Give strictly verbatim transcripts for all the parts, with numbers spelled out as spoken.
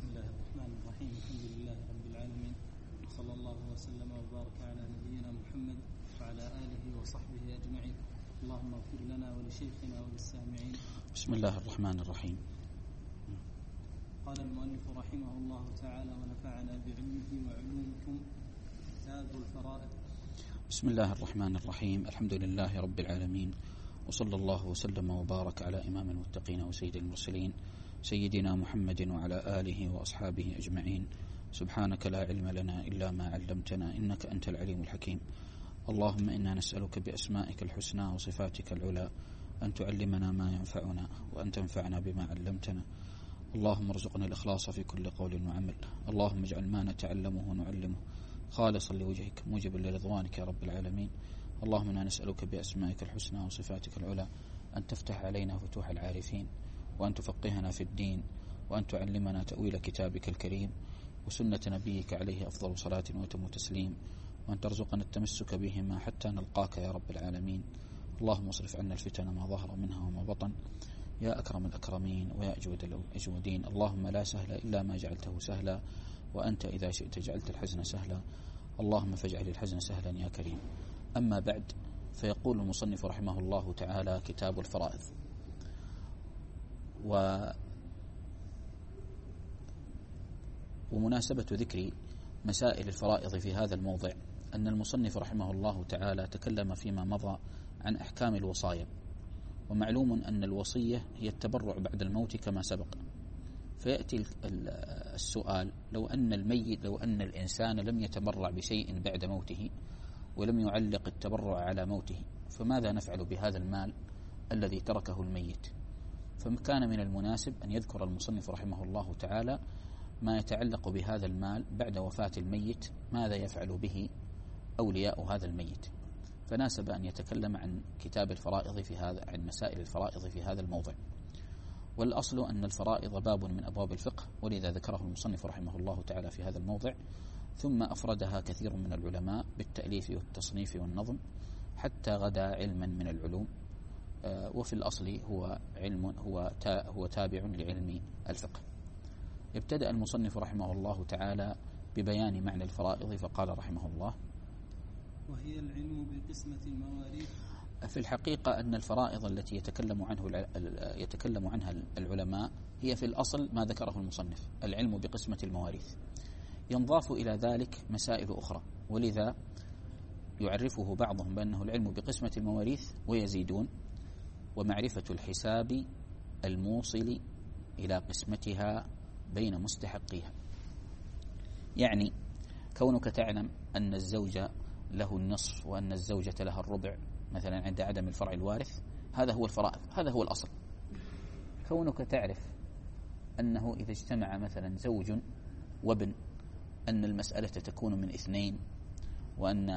الله الرحمن الرحيم. الحمد لله رب العالمين، صلى الله وسلم وبارك على نبينا محمد وعلى آله وصحبه أجمعين. اللهم اغفر لنا ولشيخنا وللسامعين. بسم الله الرحمن الرحيم. قال المؤلف رحمه الله تعالى ونفعنا بعلمه وعلومكم. كتاب الفرائض. بسم الله الرحمن الرحيم. الحمد لله رب العالمين، وصلى الله وسلم وبارك على إمام المتقين وسيد المرسلين سيدنا محمد وعلى آله وأصحابه أجمعين. سبحانك لا علم لنا إلا ما علمتنا إنك أنت العليم الحكيم. اللهم إنا نسألك بأسمائك الحسنى وصفاتك العلى أن تعلمنا ما ينفعنا وأن تنفعنا بما علمتنا. اللهم ارزقنا الإخلاص في كل قول وعمل. اللهم اجعل ما نتعلمه ونعلمه خالصا لوجهك موجبا لرضوانك يا رب العالمين. اللهم إنا نسألك بأسمائك الحسنى وصفاتك العلى أن تفتح علينا فتوح العارفين، وأن تفقهنا في الدين، وأن تعلمنا تأويل كتابك الكريم وسنة نبيك عليه أفضل صلاة وأتم تسليم، وأن ترزقنا التمسك بهما حتى نلقاك يا رب العالمين. اللهم اصرف عنا الفتن ما ظهر منها وما بطن يا أكرم الأكرمين ويا أجود الأجودين. اللهم لا سهل إلا ما جعلته سهلا، وأنت إذا شئت جعلت الحزن سهلا. اللهم فاجعل الحزن سهلا يا كريم. أما بعد، فيقول المصنف رحمه الله تعالى: كتاب الفرائض. و ومناسبة ذكر مسائل الفرائض في هذا الموضع أن المصنف رحمه الله تعالى تكلم فيما مضى عن أحكام الوصايا، ومعلوم أن الوصية هي التبرع بعد الموت كما سبق. فيأتي السؤال: لو أن الميت لو أن الإنسان لم يتبرع بشيء بعد موته ولم يعلق التبرع على موته، فماذا نفعل بهذا المال الذي تركه الميت؟ فكان من المناسب أن يذكر المصنف رحمه الله تعالى ما يتعلق بهذا المال بعد وفاة الميت، ماذا يفعل به أولياء هذا الميت. فناسب أن يتكلم عن كتاب الفرائض في هذا عن مسائل الفرائض في هذا الموضع. والأصل أن الفرائض باب من أبواب الفقه، ولذا ذكره المصنف رحمه الله تعالى في هذا الموضع، ثم أفردها كثير من العلماء بالتأليف والتصنيف والنظم حتى غدا علما من العلوم. وفي الأصل هو علم هو هو تابع لعلم الفقه. ابتدأ المصنف رحمه الله تعالى ببيان معنى الفرائض، فقال رحمه الله: وهي العلم بقسمة المواريث. في الحقيقة أن الفرائض التي يتكلم عنه يتكلم عنها العلماء هي في الأصل ما ذكره المصنف، العلم بقسمة المواريث. ينضاف إلى ذلك مسائل أخرى، ولذا يعرفه بعضهم بأنه العلم بقسمة المواريث، ويزيدون: ومعرفة الحساب الموصل إلى قسمتها بين مستحقيها. يعني كونك تعلم أن الزوج له النصف وأن الزوجة لها الربع مثلا عند عدم الفرع الوارث، هذا هو الفرائض، هذا هو الأصل. كونك تعرف أنه إذا اجتمع مثلا زوج وابن أن المسألة تكون من اثنين، وأن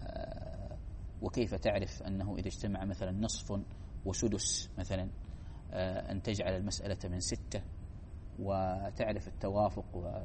وكيف تعرف أنه إذا اجتمع مثلا نصف وسدس مثلا أن تجعل المسألة من ستة، وتعرف التوافق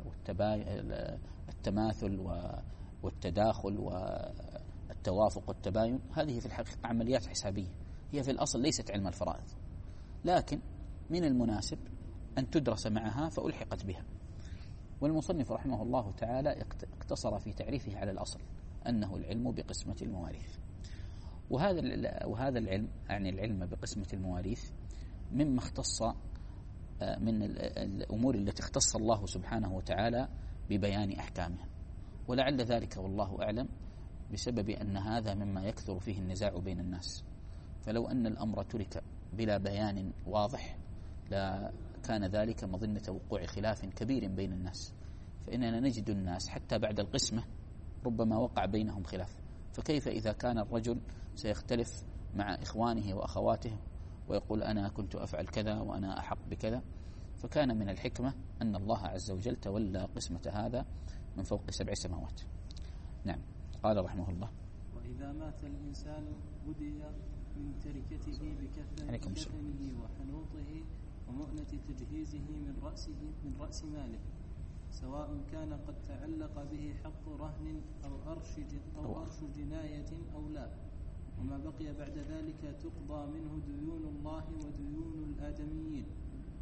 والتماثل والتداخل والتوافق والتباين. هذه في الحقيقة عمليات حسابية، هي في الأصل ليست علم الفرائض، لكن من المناسب أن تدرس معها فألحقت بها. والمصنف رحمه الله تعالى اقتصر في تعريفه على الأصل أنه العلم بقسمة المواريث. وهذا وهذا العلم يعني العلم بقسمة المواريث مما اختص من الأمور التي اختص الله سبحانه وتعالى ببيان أحكامها، ولعل ذلك والله أعلم بسبب أن هذا مما يكثر فيه النزاع بين الناس. فلو أن الأمر ترك بلا بيان واضح لكان ذلك مظنة وقوع خلاف كبير بين الناس، فإننا نجد الناس حتى بعد القسمة ربما وقع بينهم خلاف. فكيف إذا كان الرجل سيختلف مع إخوانه وأخواته ويقول أنا كنت أفعل كذا وأنا أحق بكذا؟ فكان من الحكمة أن الله عز وجل تولى قسمة هذا من فوق سبع سماوات. نعم. قال رحمه الله: وإذا مات الإنسان بدي من تركته بكفنه وحنوطه ومؤنة تجهيزه من رأسه من رأس ماله، سواء كان قد تعلق به حق رهن أو أرش أو أرش جناية أو لا. وما بقي بعد ذلك تقضى منه ديون الله وديون الآدميين،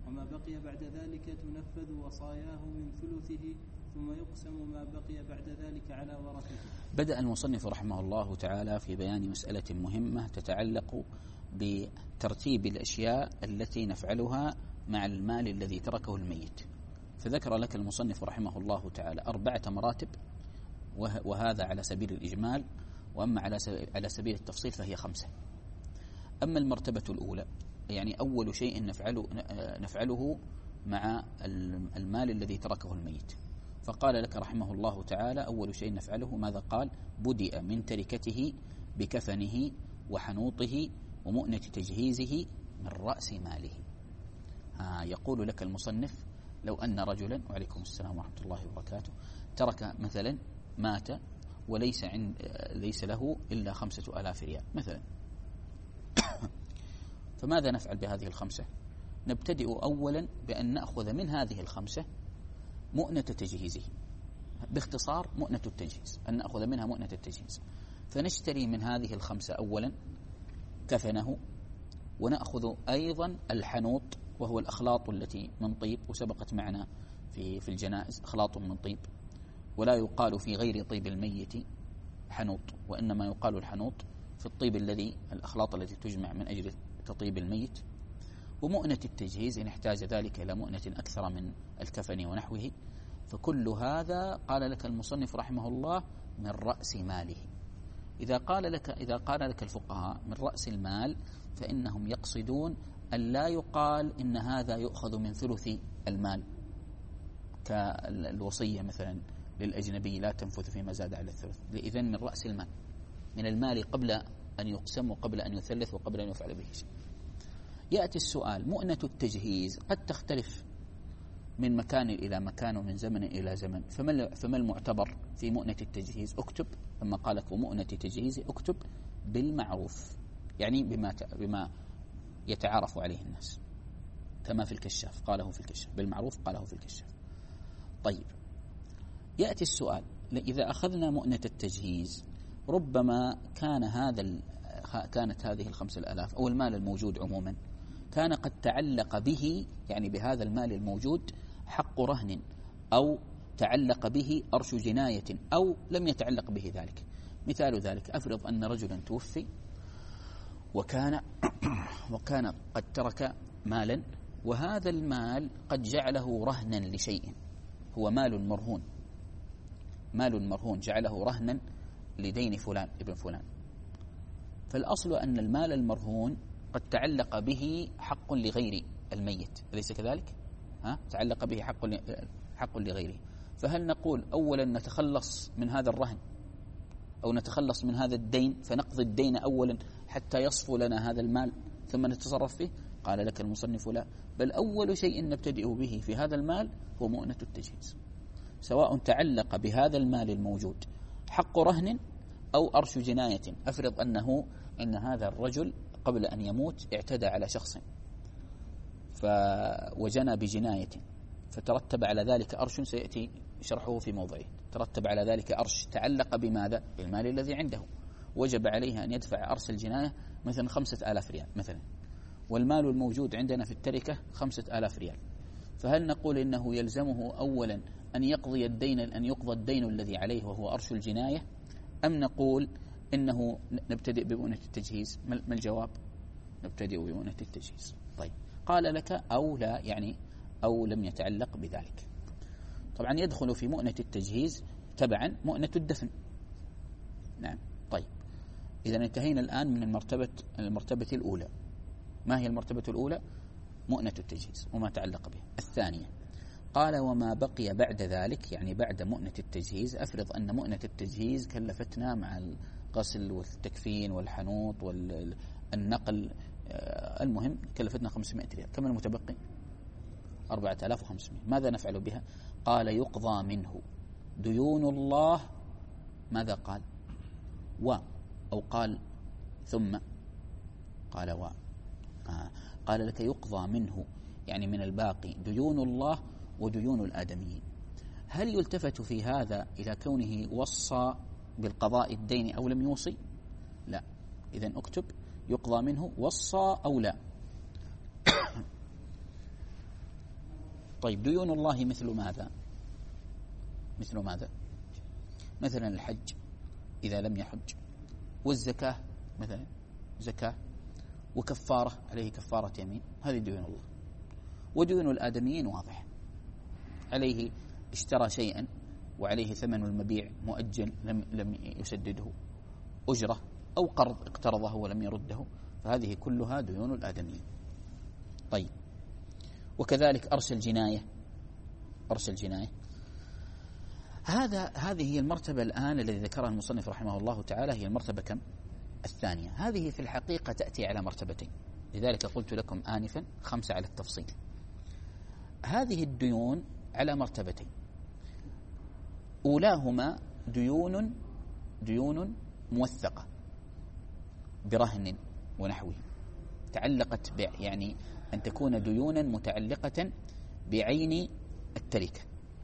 وما بقي بعد ذلك تنفذ وصاياه من ثلثه ثم يقسم ما بقي بعد ذلك على ورثته. بدأ المصنف رحمه الله تعالى في بيان مسألة مهمة تتعلق بترتيب الأشياء التي نفعلها مع المال الذي تركه الميت، فذكر لك المصنف رحمه الله تعالى أربعة مراتب، وهذا على سبيل الإجمال، وأما على سبيل التفصيل فهي خمسة. أما المرتبة الأولى يعني أول شيء نفعله, نفعله مع المال الذي تركه الميت، فقال لك رحمه الله تعالى أول شيء نفعله ماذا قال؟ بدأ من تركته بكفنه وحنوطه ومؤنة تجهيزه من رأس ماله. ها يقول لك المصنف لو أن رجلا، وعليكم السلام ورحمة الله وبركاته، ترك مثلا مات وليس عند ليس له إلا خمسة آلاف ريال مثلا، فماذا نفعل بهذه الخمسة؟ نبتدئ أولا بأن نأخذ من هذه الخمسة مؤنة تجهيزه، باختصار مؤنة التجهيز، أن نأخذ منها مؤنة التجهيز، فنشتري من هذه الخمسة أولا كفنه، ونأخذ أيضا الحنوط وهو الأخلاط التي من طيب، وسبقت معنا في في الجنائز أخلاط من طيب، ولا يقال في غير طيب الميت حنوط، وإنما يقال الحنوط في الطيب الذي الأخلاط التي تجمع من أجل تطيب الميت، ومؤنة التجهيز إن احتاج ذلك إلى مؤنة أكثر من الكفن ونحوه. فكل هذا قال لك المصنف رحمه الله من رأس ماله. إذا قال لك إذا قال لك الفقهاء من رأس المال فإنهم يقصدون أن لا يقال إن هذا يؤخذ من ثلث المال كالوصية مثلا للأجنبي لا تنفذ فيما زاد على الثلث، إذن من رأس المال، من المال قبل أن يقسم وقبل أن يثلث وقبل أن يفعل به شيء. يأتي السؤال مؤنة التجهيز قد تختلف من مكان إلى مكان ومن زمن إلى زمن، فما المعتبر في مؤنة التجهيز؟ اكتب لما قالك ومؤنة تجهيز اكتب بالمعروف، يعني بما بما يتعارف عليه الناس، كما في الكشاف قاله في الكشاف، بالمعروف قاله في الكشاف. طيب يأتي السؤال إذا أخذنا مؤنة التجهيز ربما كان هذا كانت هذه الخمسة الآلاف أو المال الموجود عموما كان قد تعلق به، يعني بهذا المال الموجود حق رهن أو تعلق به أرش جناية أو لم يتعلق به ذلك. مثال ذلك أفرض أن رجلا توفي وكان وكان قد ترك مالا، وهذا المال قد جعله رهنا لشيء، هو مال مرهون، مال مرهون جعله رهنا لدين فلان ابن فلان، فالأصل أن المال المرهون قد تعلق به حق لغير الميت، أليس كذلك؟ ها؟ تعلق به حق حق لغيره، فهل نقول أولا نتخلص من هذا الرهن أو نتخلص من هذا الدين فنقضي الدين أولا حتى يصفو لنا هذا المال ثم نتصرف فيه؟ قال لك المصنف لا، بل أول شيء نبتدئ به في هذا المال هو مؤنة التجهيز، سواء تعلق بهذا المال الموجود حق رهن أو أرش جناية. أفرض أنه إن هذا الرجل قبل أن يموت اعتدى على شخص وجنى بجناية، فترتب على ذلك أرش سيأتي شرحه في موضعه، ترتب على ذلك أرش تعلق بماذا؟ بالمال الذي عنده، وجب عليه أن يدفع أرش الجناية مثلا خمسة آلاف ريال مثلا، والمال الموجود عندنا في التركة خمسة آلاف ريال، فهل نقول إنه يلزمه أولا أن يقضي الدين أن يقضى الدين الذي عليه وهو أرش الجناية، أم نقول إنه نبتدئ بمؤنة التجهيز؟ ما الجواب؟ نبتدئ بمؤنة التجهيز. طيب قال لك أو لا، يعني أو لم يتعلق بذلك. طبعا يدخل في مؤنة التجهيز تبعا مؤنة الدفن. نعم. طيب إذا انتهينا الآن من المرتبة المرتبة الأولى. ما هي المرتبة الأولى؟ مؤنة التجهيز وما تعلق به. الثانية قال وما بقي بعد ذلك، يعني بعد مؤنة التجهيز، أفرض أن مؤنة التجهيز كلفتنا مع الغسل والتكفين والحنوط والنقل، المهم كلفتنا خمسمائة ريال، كم المتبقي؟ أربعة آلاف وخمسمائة. ماذا نفعل بها؟ قال يقضى منه ديون الله. ماذا قال؟ و أو قال ثم؟ قال و. آه. قال لك يقضى منه، يعني من الباقي ديون الله وديون الآدميين. هل يلتفت في هذا إلى كونه وصى بالقضاء الدين أو لم يوصي؟ لا. إذن اكتب يقضى منه وصى أو لا. طيب ديون الله مثل ماذا؟ مثل ماذا؟ مثلا الحج إذا لم يحج، والزكاة مثلا زكاة، وكفارة عليه كفارة يمين، هذه ديون الله. وديون الآدميين واضح، عليه اشترى شيئا وعليه ثمن المبيع مؤجل لم لم يسدده، أجرة أو قرض اقترضه ولم يرده، فهذه كلها ديون الآدميين. طيب وكذلك أرسل جناية، أرسل جناية، هذا هذه هي المرتبة الآن الذي ذكرها المصنف رحمه الله تعالى، هي المرتبة كم؟ الثانية. هذه في الحقيقة تأتي على مرتبتين، لذلك قلت لكم آنفا خمسة على التفصيل. هذه الديون على مرتبتين، أولاهما ديون ديون موثقة برهن ونحوه، تعلقت ب يعني أن تكون ديونا متعلقة بعين التركة.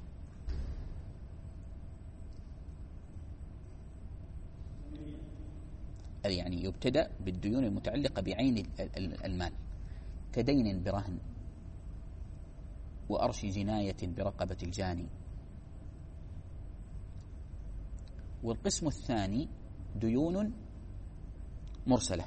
يعني يبتدأ بالديون المتعلقة بعين المال، كدين برهن، وأرش جناية برقبة الجاني. والقسم الثاني ديون مرسلة.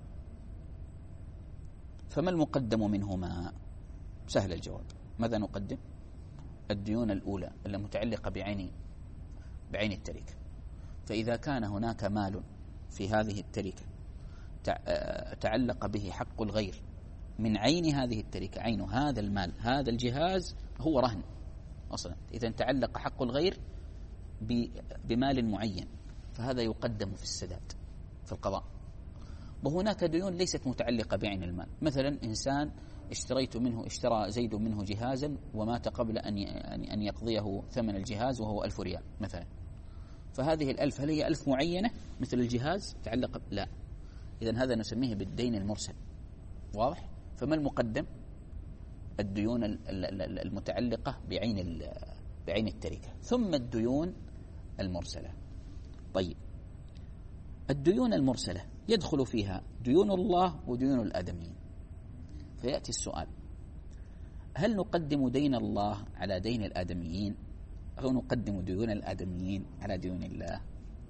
فما المقدم منهما؟ سهل الجواب. ماذا نقدم؟ الديون الأولى المتعلقة بعين بعين التركة. فإذا كان هناك مال في هذه التركة تعلق به حق الغير من عين هذه التركة، عين هذا المال، هذا الجهاز هو رهن أصلا، إذا تعلق حق الغير بمال معين، فهذا يقدم في السداد في القضاء. وهناك ديون ليست متعلقة بعين المال، مثلا إنسان اشتريت منه اشترى زيد منه جهازا ومات قبل أن أن يقضيه ثمن الجهاز وهو ألف ريال مثلا، فهذه الألف هل هي ألف معينة مثل الجهاز تعلق؟ لا، إذن هذا نسميه بالدين المرسل. واضح؟ فما المقدم؟ الديون المتعلقة بعين بعين التركة، ثم الديون المرسلة. طيب الديون المرسلة يدخل فيها ديون الله وديون الآدميين. فيأتي السؤال: هل نقدم دين الله على دين الآدميين أو نقدم ديون الآدميين على ديون الله؟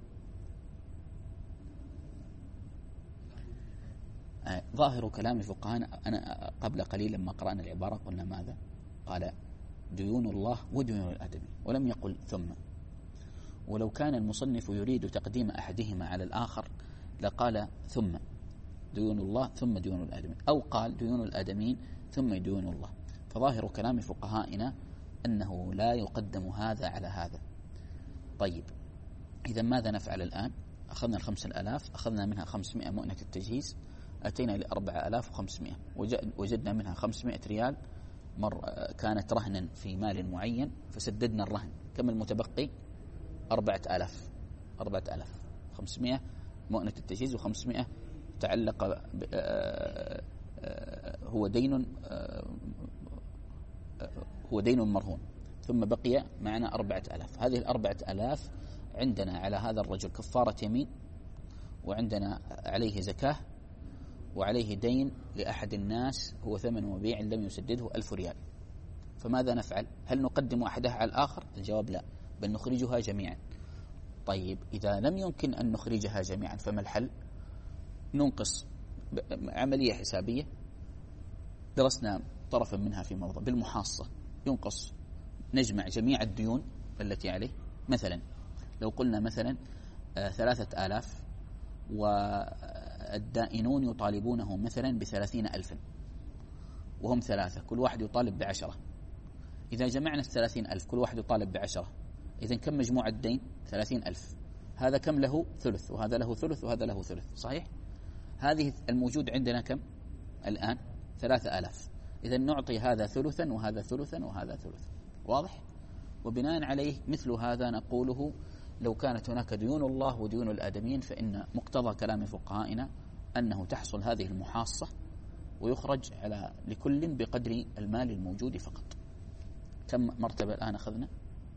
آه ظاهر كلام الفقهاء، أنا قبل قليل لما قرأنا العبارة قلنا ماذا؟ قال ديون الله وديون الآدميين، ولم يقل ثم. ولو كان المصنف يريد تقديم أحدهما على الآخر لقال ثم ديون الله ثم ديون الآدميين، أو قال ديون الآدميين ثم ديون الله. فظاهر كلام فقهائنا أنه لا يقدم هذا على هذا. طيب إذا ماذا نفعل الآن؟ أخذنا الخمسة الآلاف، أخذنا منها خمسمائة مؤنة التجهيز، أتينا لأربعة آلاف وخمسمائة، وجدنا منها خمسمائة ريال مر كانت رهنا في مال معين، فسددنا الرهن. كم المتبقي؟ أربعة آلاف. أربعة آلاف خمسمائة مؤنة التجهيز وخمسمائة تعلق هو دين هو دين مرهون، ثم بقي معنا أربعة آلاف. هذه الأربعة آلاف عندنا على هذا الرجل كفارة يمين، وعندنا عليه زكاة، وعليه دين لأحد الناس هو ثمن مبيع لم يسدده ألف ريال. فماذا نفعل؟ هل نقدم أحدها على الآخر؟ الجواب لا، بل نخرجها جميعا. طيب إذا لم يمكن أن نخرجها جميعا فما الحل؟ ننقص عملية حسابية درسنا طرفا منها في موضوع بالمحاصة، ينقص، نجمع جميع الديون التي عليه. مثلا لو قلنا مثلا آه ثلاثة آلاف والدائنون يطالبونه مثلا بثلاثين ألفا، وهم ثلاثة كل واحد يطالب بعشرة. إذا جمعنا الثلاثين ألف كل واحد يطالب بعشرة، إذن كم مجموع الدين؟ ثلاثين ألف. هذا كم له؟ ثلث، وهذا له ثلث، وهذا له ثلث. صحيح؟ هذه الموجود عندنا كم الآن؟ ثلاثة آلاف. إذن نعطي هذا ثلثا وهذا ثلثا وهذا ثلث. واضح؟ وبناء عليه مثل هذا نقوله لو كانت هناك ديون الله وديون الآدميين، فإن مقتضى كلام فقهائنا أنه تحصل هذه المحاصة ويخرج على لكل بقدر المال الموجود فقط. كم مرتبة الآن أخذنا؟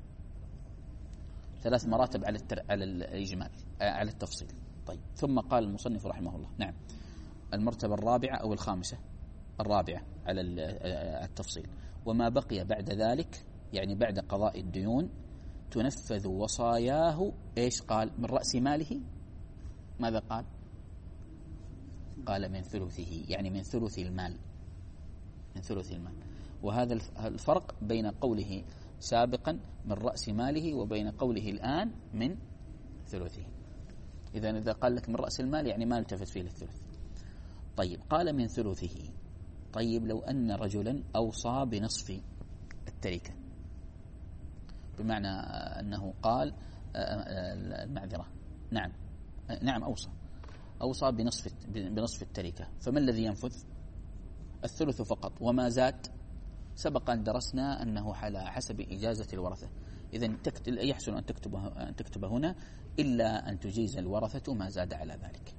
ثلاث مراتب على التر... على الإجمال على التفصيل. طيب ثم قال المصنف رحمه الله: نعم، المرتبة الرابعة أو الخامسة، الرابعة على التفصيل. وما بقي بعد ذلك يعني بعد قضاء الديون تنفذ وصاياه. إيش قال؟ من رأس ماله. ماذا قال؟ قال من ثلثه، يعني من ثلث المال، من ثلث المال. وهذا الفرق بين قوله سابقا من رأس ماله وبين قوله الآن من ثلثه. إذا إذا قال لك من رأس المال يعني ما التفت فيه للثلث. طيب قال من ثلثه. طيب لو أن رجلا أوصى بنصف التركة، بمعنى أنه قال المعذرة نعم نعم أوصى أوصى بنصف بنصف التركة، فما الذي ينفذ؟ الثلث فقط، وما زاد سبق أن درسنا أنه على حسب إجازة الورثة. إذن يحسن أن تكتب أن تكتب هنا إلا أن تجيز الورثة ما زاد على ذلك.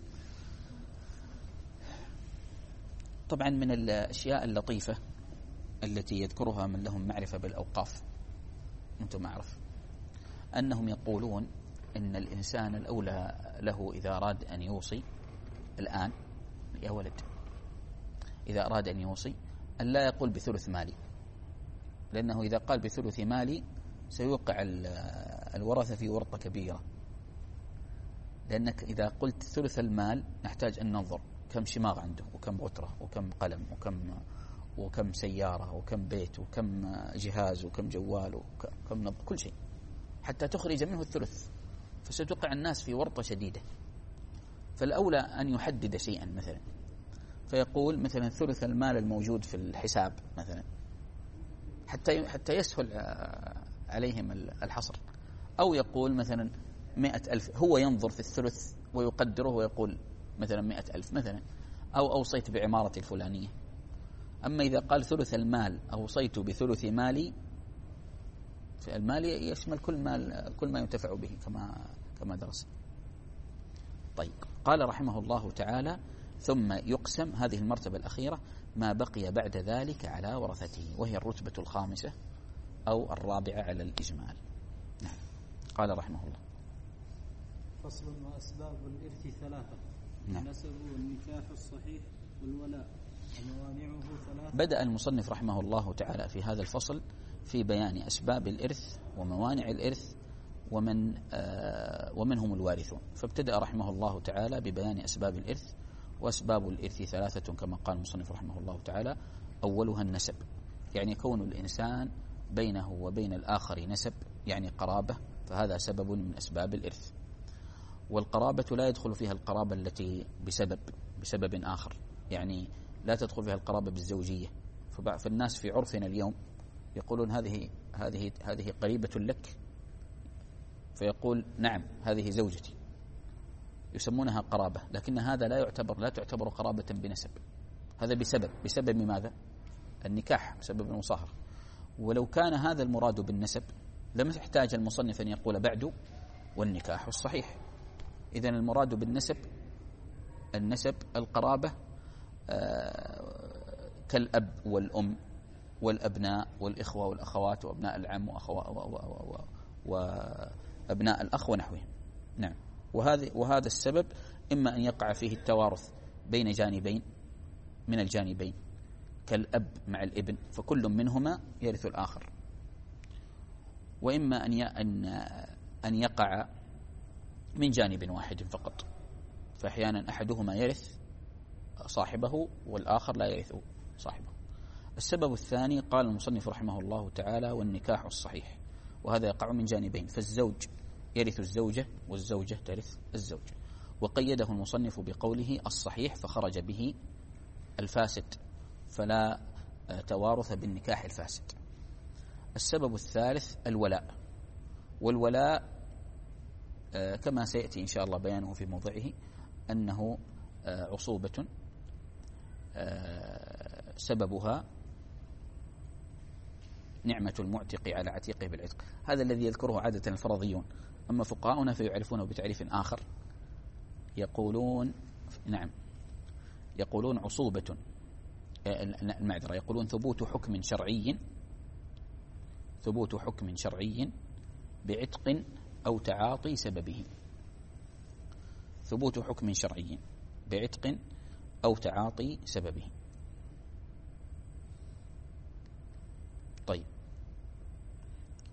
طبعا من الأشياء اللطيفة التي يذكرها من لهم معرفة بالأوقاف، أنتم معرف، أنهم يقولون إن الإنسان الأولى له إذا أراد أن يوصي الآن يا ولد، إذا أراد أن يوصي أن لا يقول بثلث مالي، لأنه إذا قال بثلث مالي سيوقع الورثة في ورطة كبيرة. لأنك إذا قلت ثلث المال نحتاج أن ننظر كم شماغ عنده وكم غترة وكم قلم وكم وكم سيارة وكم بيت وكم جهاز وكم جوال وكم نظر، كل شيء حتى تخرج منه الثلث، فستوقع الناس في ورطة شديدة. فالأولى أن يحدد شيئا مثلا، فيقول مثلا ثلث المال الموجود في الحساب مثلا، حتى حتى يسهل عليهم الحصر. أو يقول مثلا مئة ألف، هو ينظر في الثلث ويقدره ويقول مثلا مئة ألف مثلا، أو أوصيت بعمارة الفلانية. أما إذا قال ثلث المال أوصيت بثلث مالي، المال يشمل كل مال كل ما ينتفع به كما كما درس. طيب قال رحمه الله تعالى ثم يقسم، هذه المرتبة الأخيرة، ما بقي بعد ذلك على ورثته، وهي الرتبة الخامسة أو الرابعة على الإجمال. نعم. قال رحمه الله فصل. وأسباب الإرث ثلاثة. نعم. النسب والنكاح الصحيح والولاء وموانعه ثلاثة. بدأ المصنف رحمه الله تعالى في هذا الفصل في بيان أسباب الإرث وموانع الإرث ومن آه ومن هم الوارثون. فابتدأ رحمه الله تعالى ببيان أسباب الإرث. وأسباب الإرث ثلاثة كما قال المصنف رحمه الله تعالى. أولها النسب، يعني كون الإنسان بينه وبين الآخر نسب، يعني قرابة، فهذا سبب من أسباب الإرث. والقرابة لا يدخل فيها القرابة التي بسبب بسبب آخر، يعني لا تدخل فيها القرابة بالزوجية. فالناس في عرفنا اليوم يقولون هذه هذه هذه قريبة لك، فيقول نعم هذه زوجتي، يسمونها قرابة، لكن هذا لا يعتبر لا تعتبر قرابة بنسب، هذا بسبب بسبب ماذا؟ النكاح، بسبب المصاهرة. ولو كان هذا المراد بالنسب لم يحتاج المصنف أن يقول بعد والنكاح الصحيح. إذن المراد بالنسب النسب القرابة آه كالأب والأم والأبناء والإخوة والأخوات وأبناء العم وأبناء الأخ ونحوهم. نعم. وهذا وهذا السبب إما أن يقع فيه التوارث بين جانبين من الجانبين كالأب مع الابن، فكل منهما يرث الآخر، وإما أن أن يقع من جانب واحد فقط، فأحيانا أحدهما يرث صاحبه والآخر لا يرث صاحبه. السبب الثاني قال المصنف رحمه الله تعالى والنكاح الصحيح، وهذا يقع من جانبين، فالزوج يرث الزوجة والزوجة ترث الزوج. وقيده المصنف بقوله الصحيح فخرج به الفاسد، فلا توارث بالنكاح الفاسد. السبب الثالث الولاء، والولاء كما سيأتي إن شاء الله بيانه في موضعه أنه عصوبة سببها نعمة المعتق على عتيقه بالعتق. هذا الذي يذكره عادة الفرضيون، أما فقهاؤنا فيعرفونه بتعريف آخر، يقولون نعم يقولون عصوبة المعذرة يقولون ثبوت حكم شرعي ثبوت حكم شرعي بعتق أو تعاطي سببه. ثبوت حكم شرعي بعتق أو تعاطي سببه.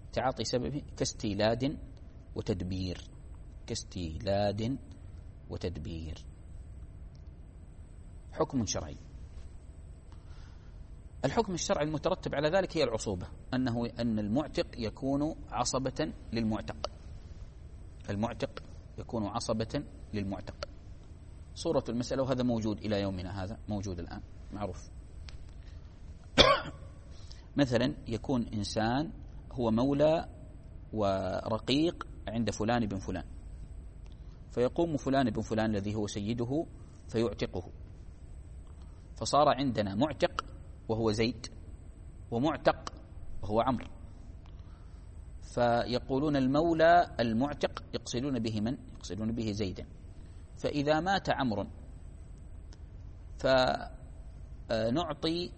تعاطي سببه كاستيلاد وتدبير، كاستيلاد وتدبير. حكم شرعي. الحكم الشرعي المترتب على ذلك هي العصوبة، أنه أن المعتق يكون عصبة للمعتق، المعتق يكون عصبة للمعتق. صورة المسألة، وهذا موجود إلى يومنا هذا، موجود الآن معروف. مثلا يكون إنسان هو مولى ورقيق عند فلان بن فلان، فيقوم فلان بن فلان الذي هو سيده فيعتقه، فصار عندنا معتق وهو زيد، ومعتق وهو عمرو. فيقولون المولى المعتق يقصدون به من؟ يقصدون به زيدا. فإذا مات عمرو فنعطي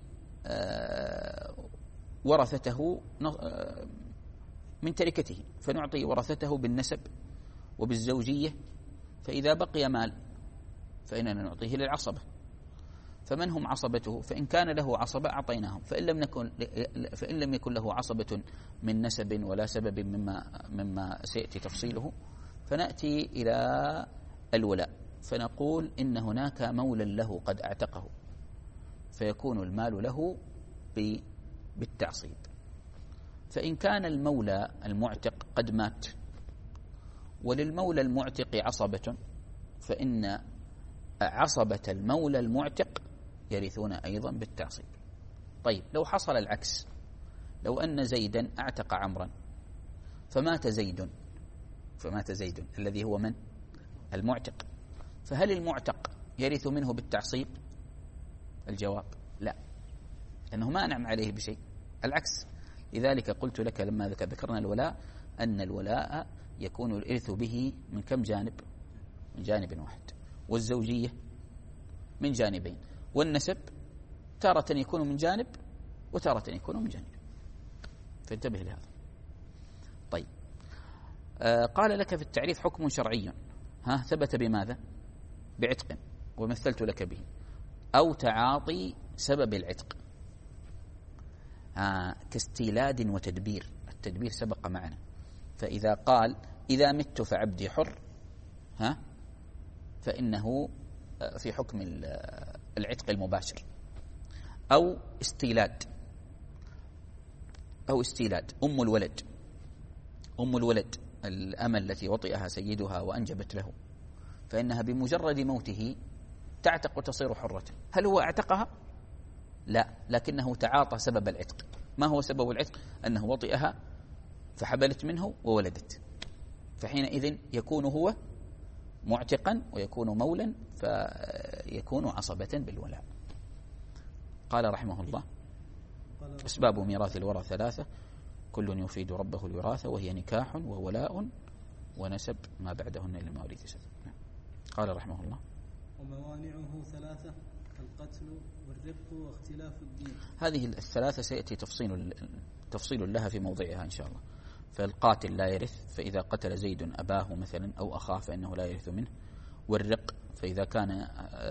ورثته من تركته، فنعطي ورثته بالنسب وبالزوجية، فإذا بقي مال فإننا نعطيه للعصبة. فمن هم عصبته؟ فإن كان له عصبة أعطيناهم، فإن لم نكن فإن لم يكن له عصبة من نسب ولا سبب مما مما سيأتي تفصيله، فنأتي إلى الولاء فنقول إن هناك مولى له قد اعتقه، فيكون المال له بالتعصيب. فإن كان المولى المعتق قد مات وللمولى المعتق عصبة، فإن عصبة المولى المعتق يرثون أيضا بالتعصيب. طيب لو حصل العكس، لو أن زيدا اعتق عمرا فمات زيد، فمات زيد الذي هو من؟ المعتق، فهل المعتق يرث منه بالتعصيب؟ الجواب لا، لأنه ما أنعم عليه بشيء، العكس. لذلك قلت لك لما ذكرنا الولاء أن الولاء يكون الإرث به من كم جانب؟ من جانب واحد، والزوجية من جانبين، والنسب تارة يكون من جانب وتارة يكون من جانب، فانتبه لهذا. طيب آه قال لك في التعريف حكم شرعي، ها ثبت بماذا؟ بعتق، ومثلت لك به، أو تعاطي سبب العتق، آه كاستيلاد وتدبير. التدبير سبق معنا، فإذا قال إذا مت فعبدي حر، ها فإنه في حكم العتق المباشر. أو استيلاد، أو استيلاد أم الولد، أم الولد الأمة التي وطئها سيدها وأنجبت له، فإنها بمجرد موته تعتق وتصير حرة. هل هو اعتقها؟ لا، لكنه تعاطى سبب العتق. ما هو سبب العتق؟ أنه وطئها فحبلت منه وولدت، فحينئذ يكون هو معتقا ويكون مولا، فيكون عصبة بالولاء. قال رحمه الله: أسباب ميراث الورى ثلاثة، كل يفيد ربه الوراثة، وهي نكاح وولاء ونسب ما بعدهن إلى المواريث سبب. قال رحمه الله: وموانعه ثلاثة، القتل والرق واختلاف الدين. هذه الثلاثة سيأتي تفصيل تفصيل لها في موضعها إن شاء الله. فالقاتل لا يرث، فإذا قتل زيد أباه مثلا أو أخاه فإنه لا يرث منه. والرق، فإذا كان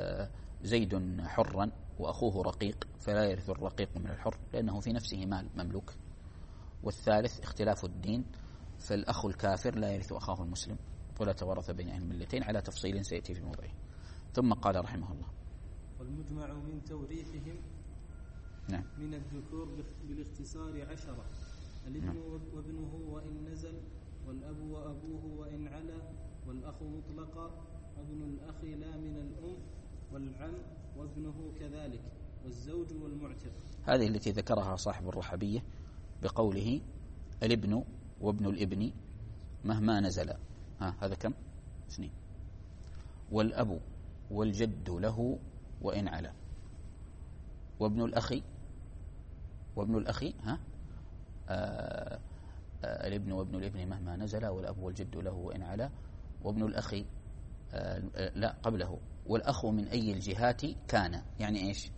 زيد حرا وأخوه رقيق فلا يرث الرقيق من الحر، لأنه في نفسه مال مملوك. والثالث اختلاف الدين، فالأخ الكافر لا يرث أخاه المسلم، ولا تورث بين أهل الملتين، على تفصيل سيأتي في موضعه. ثم قال رحمه الله: والمجمع من توريثهم نعم. من الذكور بالاختصار عشرة، الابن نعم. وابنه وإن نزل، والأب وأبوه وإن علا، والأخ مطلقا، وابن الأخ لا من الأم، والعم وابنه كذلك، والزوج والمعتق. هذه التي ذكرها صاحب الرحبية بقوله الابن وابن الابن مهما نزل، ها هذا كم؟ اثنين. والأب والجد له وإن علا، وابن الأخ وابن الأخ ها آه آه الابن وابن الابن مهما نزل، والأب والجد له وإن علا، وابن الأخ آه لا قبله، والأخ من أي الجهات كان، يعني إيش؟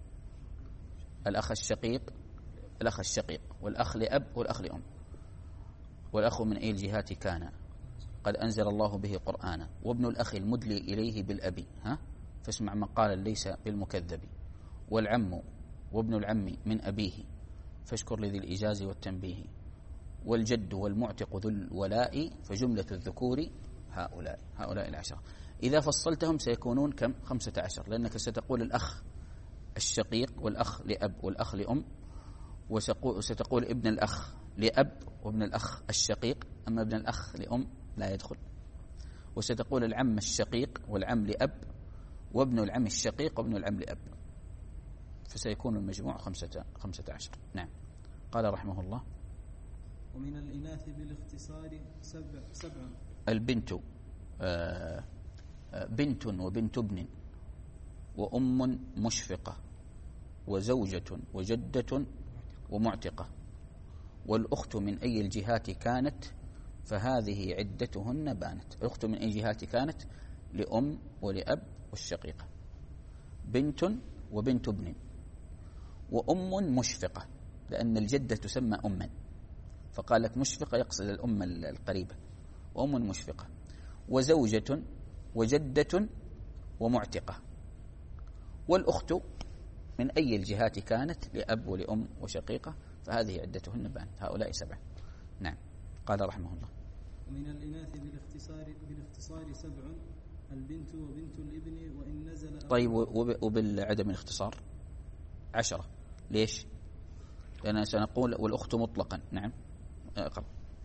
الأخ الشقيق، الأخ الشقيق والأخ لأب والأخ لأم. والأخ من أي الجهات كان قد أنزل الله به قرآنا، وابن الأخ المدلي إليه بالأبي، ها فاسمع مقالا ليس بالمكذب. والعم وابن العم من أبيه، فاشكر لذي الإجاز والتنبيه. والجد والمعتق ذو الولاء فجملة الذكور هؤلاء هؤلاء العشرة. إذا فصلتهم سيكونون كم؟ خمسة عشر، لأنك ستقول الأخ الشقيق والأخ لأب والأخ لأم، وستقول ابن الأخ لأب وابن الأخ الشقيق، أما ابن الأخ لأم لا يدخل. وستقول العم الشقيق والعم لأب وابن العم الشقيق وابن العم لأب، فسيكون المجموع خمسة, خمسة عشر. نعم. قال رحمه الله: ومن الإناث بالاختصار سبع, سبع. البنت آه بنت وبنت ابن وأم مشفقة وزوجة وجدة ومعتقة، والأخت من أي الجهات كانت فهذه عدتهن بانت. الأخت من أي جهات كانت؟ لأم ولأب والشقيقة. بنت وبنت ابن وأم مشفقة، لأن الجدة تسمى أما، فقال لك مشفقة يقصد الأم القريبة، وأم مشفقة، وزوجة وجدة ومعتقة، والأخت من أي الجهات كانت لأب ولأم وشقيقة فهذه عدتهن بانت. هؤلاء سبعة. نعم. قال رحمه الله: ومن الإناث بالاختصار بالاختصار سبع: البنت وبنت الابن وإن نزل. طيب، وبالعدم الاختصار عشرة. ليش؟ لأننا سنقول والأخت مطلقا. نعم. أقل.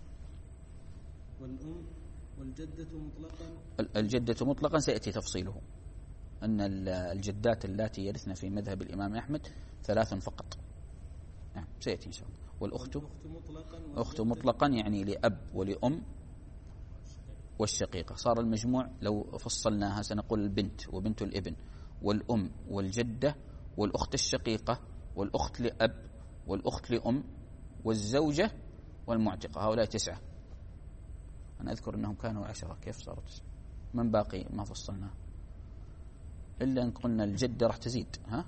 والأم والجدة مطلقا. الجدة مطلقا سيأتي تفصيله، أن الجدات اللاتي يرثن في مذهب الإمام أحمد ثلاث فقط. نعم سيأتي إن شاء الله. والأخت مطلقا. أخت مطلقا يعني لأب ولأم والشقيقة. صار المجموع لو فصلناها سنقول البنت وبنت الابن والأم والجدة والأخت الشقيقة والأخت لأب والأخت لأم والزوجة والمعتقة. هؤلاء تسعة. أنا أذكر أنهم كانوا عشرة، كيف صاروا تسعة؟ من باقي ما فصلناه؟ إلا أن قلنا الجدة راح تزيد. ها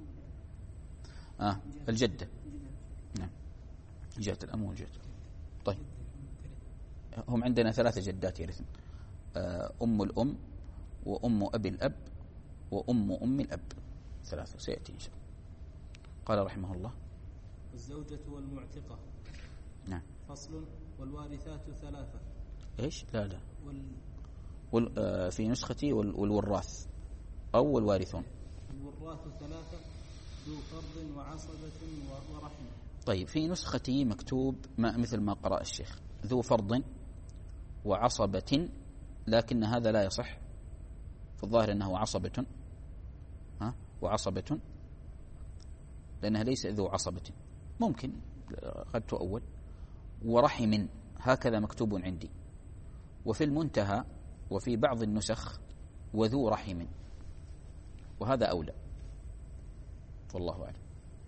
آه الجدة. نعم جهة الأم والجدة. طيب هم عندنا ثلاثة جدات يرثن: أم الأم وأم أبي الأب وأم أم الأب. ثلاثة سيأتي إن شاء الله. قال رحمه الله: الزوجة والمعتقة. نعم. فصل: والوارثات ثلاثة. إيش؟ لا لا وال... وال... آه في نسختي وال... والوراث أو والوارثون. الوراث ثلاثة: ذو فرض وعصبة ورحم. طيب في نسختي مكتوب ما مثل ما قرأ الشيخ: ذو فرض وعصبة، لكن هذا لا يصح. في الظاهر أنه عصبة، ها وعصبة، لأنها ليس ذو عصبة، ممكن قد تؤول. ورحم هكذا مكتوب عندي. وفي المنتهى وفي بعض النسخ وذو رحم، وهذا أولى والله أعلم.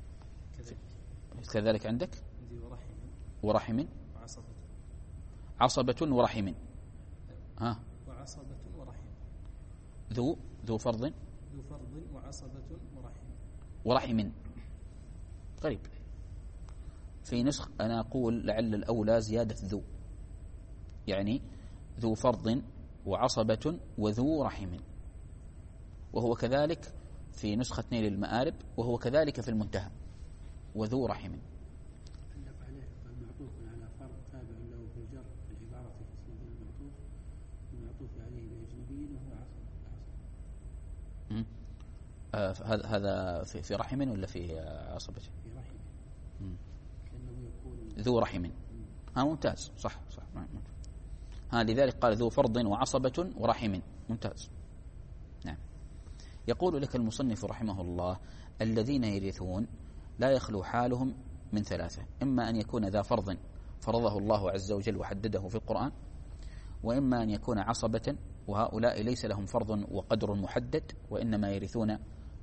كذلك عندك ورحم ورحم وعصبة. عصبة ورحم. ها وعصبة ورحم. ذو ذو فرض ذو فرض وعصبة ورحم. ورحم قريب. في نسخ أنا أقول لعل الأولى زيادة ذو، يعني ذو فرض وعصبة وذو رحم، وهو كذلك في نسخة نيل المآرب، وهو كذلك في المنتهى وذو رحم. علق عليه قال معطوف على فرض تابع له في الجر العبارة في اسم المعطوف المعطوف عليه بأجنبي وهو عصبة. آه هذا هذا في, في رحم ولا في عصبة؟ في رحم. كأنه يقول ذو رحم. ها ممتاز، صح صح. ها لذلك قال ذو فرض وعصبة ورحم. ممتاز. نعم. يقول لك المصنف رحمه الله: الذين يرثون لا يخلو حالهم من ثلاثة: إما أن يكون ذا فرض فرضه الله عز وجل وحدده في القرآن، وإما أن يكون عصبة وهؤلاء ليس لهم فرض وقدر محدد، وإنما يرثون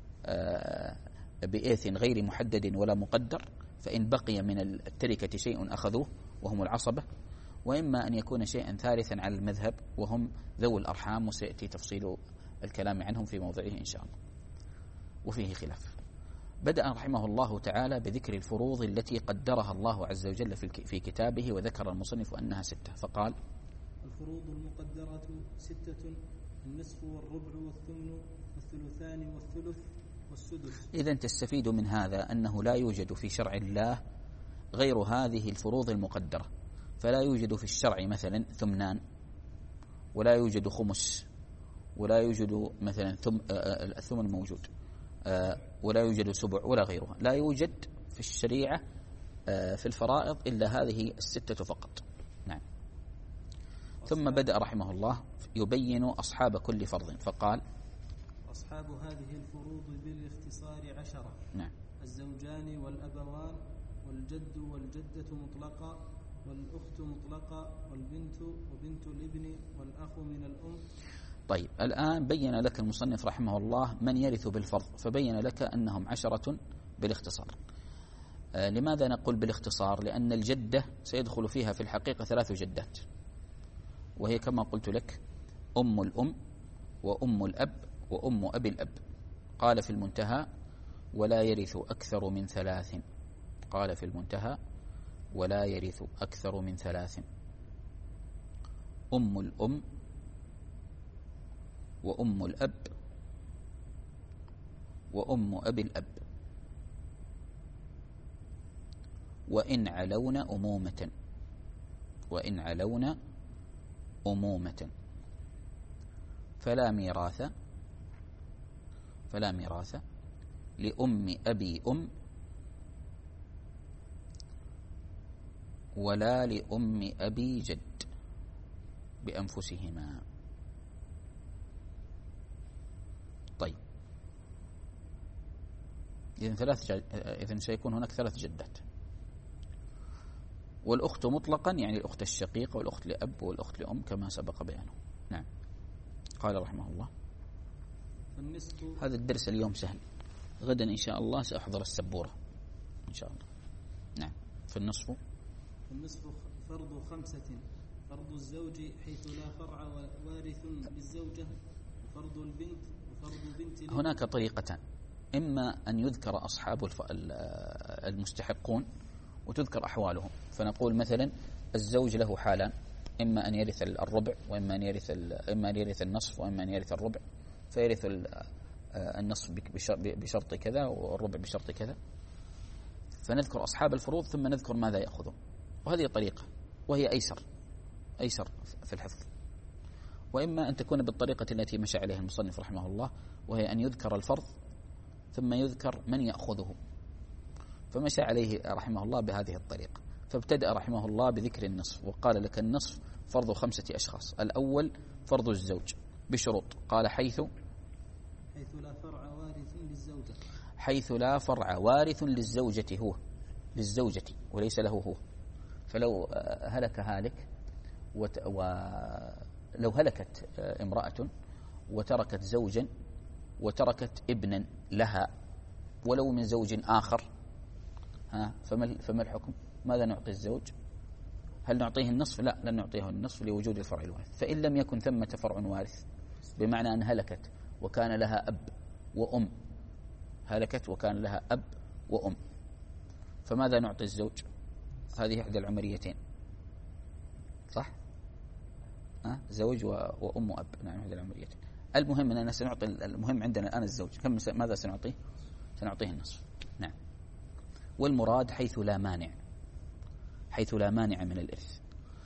بإيث غير محدد ولا مقدر، فإن بقي من التركة شيء أخذوه وهم العصبة. وإما أن يكون شيئا ثالثا على المذهب وهم ذو الأرحام، وسيأتي تفصيل الكلام عنهم في موضعه إن شاء الله، وفيه خلاف. بدأ رحمه الله تعالى بذكر الفروض التي قدرها الله عز وجل في كتابه، وذكر المصنف أنها ستة، فقال: الفروض المقدرة ستة: النصف والربع والثمن والثلثان والثلث والسدس. إذن تستفيد من هذا أنه لا يوجد في شرع الله غير هذه الفروض المقدرة، فلا يوجد في الشرع مثلا ثمنان، ولا يوجد خمس، ولا يوجد مثلا ثم الثمن موجود، ولا يوجد سبع ولا غيرها، لا يوجد في الشريعة في الفرائض إلا هذه الستة فقط. نعم. ثم بدأ رحمه الله يبين أصحاب كل فرض فقال: أصحاب هذه الفروض بالاختصار عشرة. نعم. الزوجان والأبوان والجد والجدة مطلقة، والأخت مطلقة، والبنت وبنت الابن، والأخ من الأم. طيب، الآن بين لك المصنف رحمه الله من يرث بالفرض، فبين لك أنهم عشرة بالاختصار. آه لماذا نقول بالاختصار؟ لأن الجدة سيدخل فيها في الحقيقة ثلاث جدات، وهي كما قلت لك أم الأم وأم الأب وأم أبي الأب. قال في المنتهى: ولا يرث أكثر من ثلاث. قال في المنتهى: ولا يرث أكثر من ثلاث: أم الأم وأم الأب وأم أبي الأب، وإن علون أمومة وإن علون أمومة فلا ميراث فلا ميراث لأم أبي أم ولا لأم أبي جد بأنفسهما. طيب، إذن ثلاث جد... إذن سيكون هناك ثلاث جدات. والأخت مطلقا يعني الأخت الشقيقة والأخت لأب والأخت لأم كما سبق بيانه. نعم. قال رحمه الله: هذا الدرس اليوم سهل، غدا إن شاء الله سأحضر السبورة إن شاء الله. نعم. في النصف النصف فرض خمسة: فرض الزوج حيث لا فرع وارث للزوجة، وفرض البنت وفرض بنت. هناك طريقتان: إما أن يذكر أصحاب المستحقون وتذكر أحوالهم، فنقول مثلا الزوج له حالان: إما أن يرث الربع، وإما أن يرث إما أن يرث النصف، وإما أن يرث الربع، فيرث النصف بشرط كذا والربع بشرط كذا، فنذكر أصحاب الفروض ثم نذكر ماذا يأخذون. وهذه طريقة وهي أيسر أيسر في الحفظ. وإما أن تكون بالطريقة التي مشى عليها المصنف رحمه الله، وهي أن يذكر الفرض ثم يذكر من يأخذه، فمشى عليه رحمه الله بهذه الطريقة. فابتدأ رحمه الله بذكر النصف، وقال لك النصف فرض خمسة أشخاص. الأول فرض الزوج بشروط، قال: حيث حيث لا فرع وارث للزوجة حيث لا فرع وارث للزوجة هو للزوجة وليس له هو. فلو هلك هالك وت... ولو هلكت امرأة وتركت زوجا وتركت ابنا لها ولو من زوج آخر، ها فما فما الحكم؟ ماذا نعطي الزوج؟ هل نعطيه النصف؟ لا، لن نعطيه النصف لوجود الفرع الوارث. فإن لم يكن ثمة فرع وارث، بمعنى أن هلكت وكان لها أب وأم، هلكت وكان لها أب وأم، فماذا نعطي الزوج؟ هذه إحدى العمريتين، صح؟ ها؟ زوج وأم وأب. نعم، إحدى العمريتين. المهم أننا سنعطي، المهم عندنا الآن الزوج. كم ماذا سنعطيه؟ سنعطيه النصف. نعم. والمراد حيث لا مانع، حيث لا مانع من الإرث،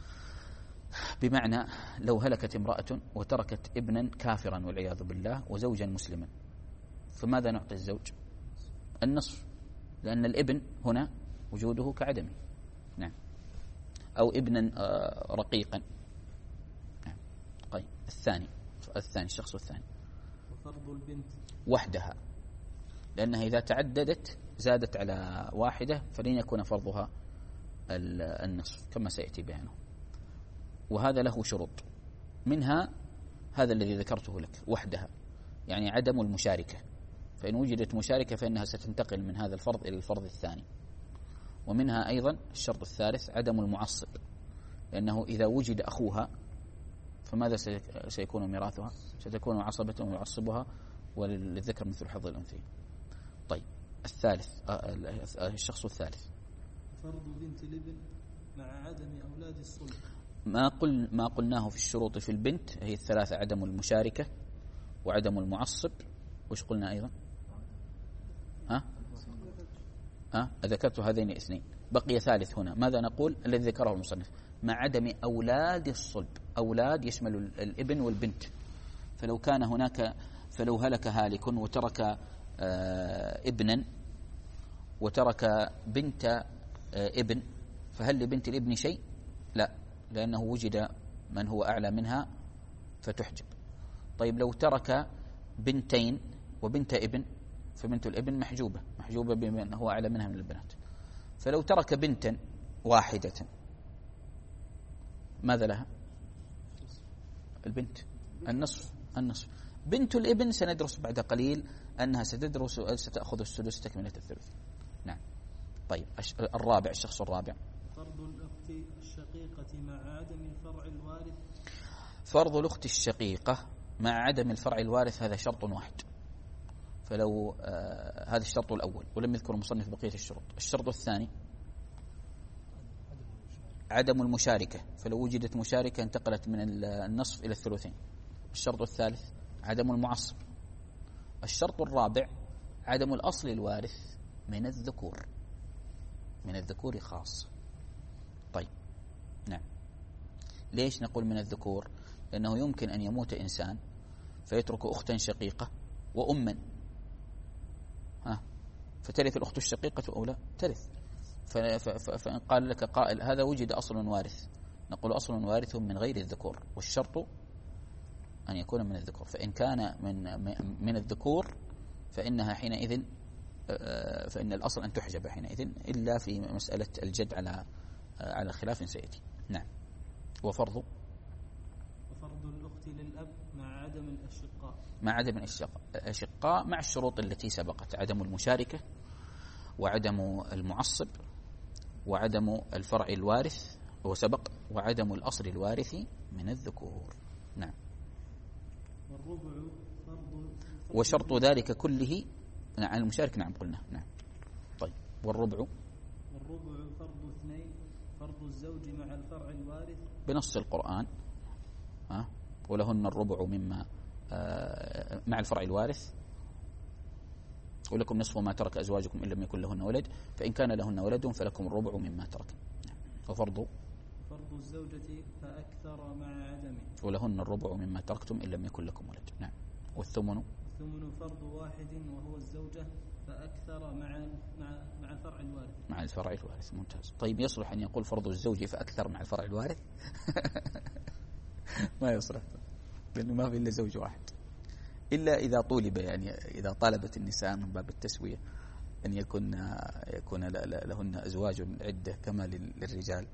بمعنى لو هلكت امرأة وتركت ابنا كافرا والعياذ بالله وزوجا مسلما، فماذا نعطي الزوج؟ النصف، لأن الابن هنا وجوده كعدمه. نعم. أو ابنا رقيقا. نعم. طيب، الثاني الثاني الشخص الثاني وفرض البنت وحدها، لأنها إذا تعددت زادت على واحدة فلن يكون فرضها النصف كما سيأتي بيانه. وهذا له شروط، منها هذا الذي ذكرته لك وحدها، يعني عدم المشاركة، فإن وجدت مشاركة فإنها ستنتقل من هذا الفرض إلى الفرض الثاني. ومنها أيضا الشرط الثالث عدم المعصب، لأنه إذا وجد أخوها فماذا سيكون ميراثها؟ ستكون عصبة ويعصبها، وللذكر مثل حظ الأنثيين. طيب، الثالث الشخص الثالث فرض بنت الابن مع عدم أولاد الصلب. ما قل ما قلناه في الشروط في البنت هي الثلاثة: عدم المشاركة وعدم المعصب. وش قلنا أيضا؟ ها؟ ها؟ ذكرت هذين اثنين. بقي ثالث هنا. ماذا نقول؟ الذي ذكره المصنف مع عدم أولاد الصلب. أولاد يشمل الابن والبنت. فلو كان هناك فلو هلك هالك وترك آه ابنا وترك بنت آه ابن، فهل لبنت الابن شيء؟ لا، لأنه وجد من هو أعلى منها فتحجب. طيب لو ترك بنتين وبنت ابن فبنت الابن محجوبة محجوبة بمن هو أعلى منها من البنات. فلو ترك بنتا واحدة ماذا لها؟ البنت النصف. النصف. بنت الابن سندرس بعد قليل أنها ستدرس ستأخذ السدس تكملة الثلث. نعم. طيب الرابع، الشخص الرابع، فرض الأخت الشقيقة مع عدم الفرع الوارث. فرض الأخت الشقيقة مع عدم الفرع الوارث هذا شرط واحد. فلو آه هذا الشرط الأول، ولم يذكر المصنف بقية الشروط. الشرط الثاني عدم المشاركة، فلو وجدت مشاركة انتقلت من النصف إلى الثلثين. الشرط الثالث عدم المعصب. الشرط الرابع عدم الأصل الوارث من الذكور، من الذكور خاص. طيب نعم. ليش نقول من الذكور؟ لأنه يمكن أن يموت إنسان فيترك أختا شقيقة وأما، ها فترث الأخت الشقيقة أو لا؟ ترث. فإن قال لك قائل هذا وجد أصل وارث، نقول أصل وارث من غير الذكور، والشرط أن يكون من الذكور. فإن كان من من الذكور فإنها حينئذ فإن الأصل أن تحجب حينئذ، إلا في مسألة الجد على على خلاف سيأتي. نعم. وفرض وفرض الأخت للأب مع عدم الأشقاء، مع عدم الأشقاء مع الشروط التي سبقت: عدم المشاركة، وعدم المعصب، وعدم الفرع الوارث وسبق، وعدم الأصل الوارث من الذكور. نعم. والربع فرض وشرط ذلك كله عن المشارك. نعم قلنا. نعم. طيب والربع والربع فرض اثنين، فرض الزوج مع الفرع الوارث بنص القرآن، ها ولهن الربع مما آه مع الفرع الوارث، ولكم نصف ما ترك أزواجكم إن لم يكن لهن ولد، فإن كان لهن ولد فلكم الربع مما ترك. وفرض فرض الزوجة فأكثر مع عدمه، ولهن الربع مما تركتم إن لم يكن لكم ولد. نعم. والثمن الثمن فرض واحد وهو الزوجة فأكثر مع مع مع الفرع الوارث، مع الفرع الوارث. ممتاز. طيب يصلح أن يقول فرض الزوج فأكثر مع الفرع الوارث؟ ما يصلح، لأنه ما في إلا زوج واحد، إلا إذا طولب، يعني إذا طالبت النساء من باب التسوية أن يكون يكون لهن أزواج عدة كما للرجال،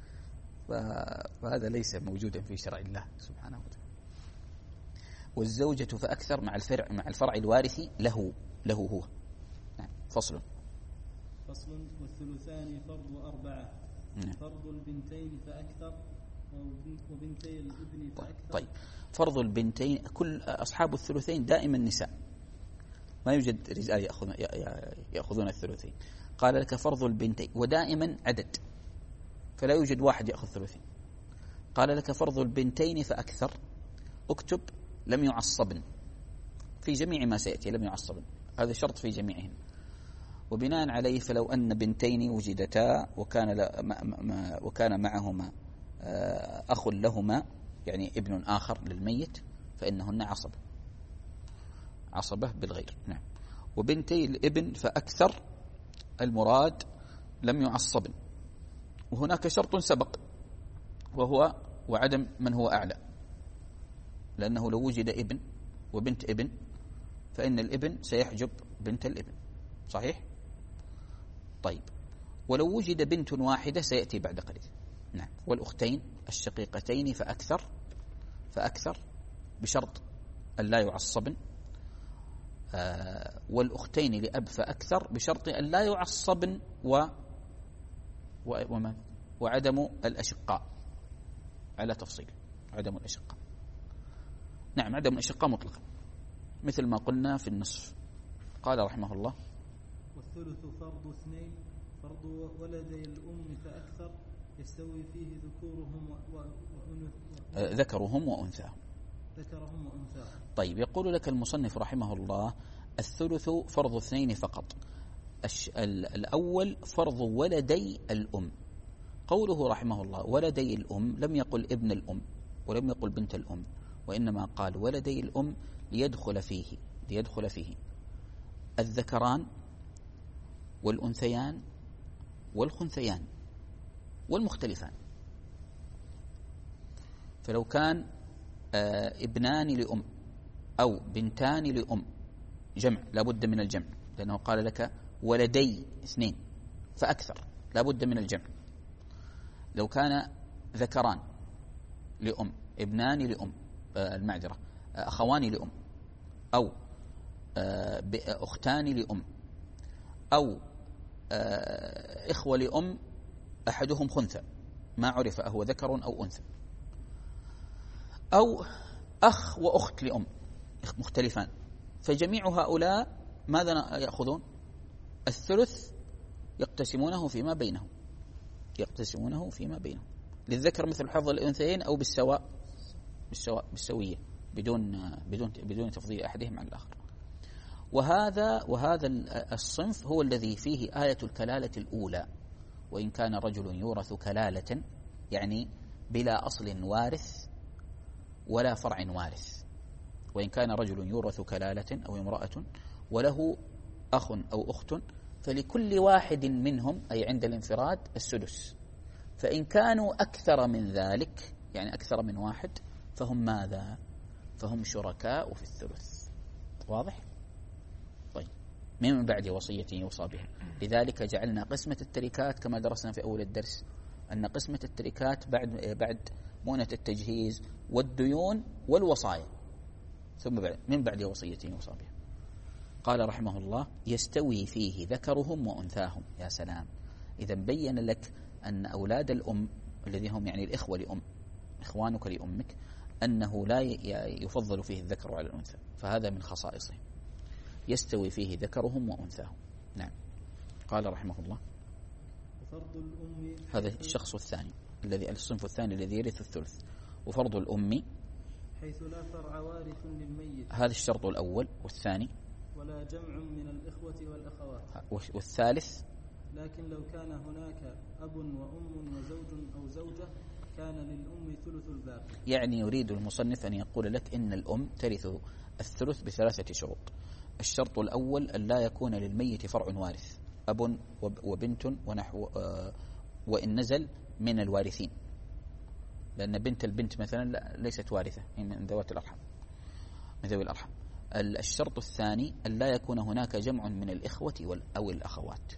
فهذا ليس موجودا في شرع الله سبحانه وتعالى. والزوجة فأكثر مع الفرع مع الفرع الوارث له له هو. نعم. فصل فصل والثلثان فرض أربعة. نعم. فرض البنتين فأكثر وبنتي الابن فأكثر. طيب فرض البنتين، كل أصحاب الثلثين دائما نساء، ما يوجد رجال يأخذون يأخذون الثلثين. قال لك فرض البنتين ودائما عدد، فلا يوجد واحد يأخذ ثلثين. قال لك فرض البنتين فأكثر، اكتب لم يعصبن في جميع ما سيأتي، لم يعصبن، هذا شرط في جميعهم. وبناء عليه فلو أن بنتين وجدتا وكان وكان معهما أخ لهما، يعني ابن آخر للميت، فإنهن عصبة عصبة بالغير. نعم. وبنتي الابن فأكثر، المراد لم يعصبن. وهناك شرط سبق وهو وعدم من هو أعلى، لأنه لو وجد ابن وبنت ابن فإن الابن سيحجب بنت الابن، صحيح؟ طيب ولو وجد بنت واحدة سيأتي بعد قليل. نعم. والأختين الشقيقتين فأكثر فأكثر بشرط أن لا يعصبن، آه والأختين لأب فأكثر بشرط أن لا يعصبن و وما وعدم الأشقاء على تفصيل. عدم الأشقاء، نعم عدم الأشقاء مطلقا، مثل ما قلنا في النصف. قال رحمه الله: والثلث فرض اثنين، فرض ولدي الأم فأكثر، يستوي فيه ذكورهم وأنثى ذكرهم وأنثاهم ذكرهم وأنثاهم. طيب يقول لك المصنف رحمه الله: الثلث فرض اثنين فقط. الأول فرض ولدي الأم. قوله رحمه الله ولدي الأم لم يقل ابن الأم ولم يقل بنت الأم، وإنما قال ولدي الأم ليدخل فيه ليدخل فيه الذكران والأنثيان والخنثيان والمختلفان. فلو كان ابنان لأم أو بنتان لأم جمع لابد من الجمع، لأنه قال لك ولدي اثنين فأكثر لابد من الجمع. لو كان ذكران لأم ابنان لأم المعذرة أخوان لأم أو أختان لأم أو إخوة لأم أحدهم خنثى ما عرف أهو ذكر أو أنثى، أو أخ وأخت لأم مختلفان، فجميع هؤلاء ماذا يأخذون؟ الثلث يقتسمونه فيما بينهم يقتسمونه فيما بينهم للذكر مثل حظ الأنثيين أو بالسواء بالسواء بالسوية بدون بدون بدون تفضيل أحدهم عن الآخر. وهذا وهذا الصنف هو الذي فيه آية الكلالة الأولى، وإن كان رجل يورث كلالة يعني بلا أصل وارث ولا فرع وارث، وإن كان رجل يورث كلالة أو امرأة وله أخ أو أخت فلكل واحد منهم أي عند الانفراد السدس، فإن كانوا أكثر من ذلك يعني أكثر من واحد فهم ماذا؟ فهم شركاء في الثلث. واضح؟ طيب من بعد وصية يوصى بها. لذلك جعلنا قسمة التركات كما درسنا في أول الدرس أن قسمة التركات بعد بعد مؤنة التجهيز والديون والوصايا، ثم بعد من بعد وصية يوصى بها. قال رحمه الله يستوي فيه ذكرهم وأنثاهم. يا سلام، إذا بين لك أن أولاد الأم الذين هم يعني الإخوة لأم إخوانك لأمك أنه لا يفضل فيه الذكر على الأنثى، فهذا من خصائصه. يستوي فيه ذكرهم وأنثاهم. نعم. قال رحمه الله وفرض الأم هذا الشخص الثاني الذي الصنف الثاني الذي يرث الثلث. وفرض الأم حيث لا فرع وارث للميت، هذا الشرط الأول. والثاني ولا جمع من الإخوة والأخوات. والثالث لكن لو كان هناك أب وأم وزوج أو زوجة كان للأم ثلث الباقي. يعني يريد المصنف أن يقول لك إن الأم ترث الثلث بثلاثة شروط. الشرط الأول أن لا يكون للميت فرع وارث أب وبنت ونحو وإن نزل من الوارثين، لأن بنت البنت مثلا ليست وارثة من ذوات الأرحام من ذوي الأرحام. الشرط الثاني أن لا يكون هناك جمع من الإخوة أو الأخوات.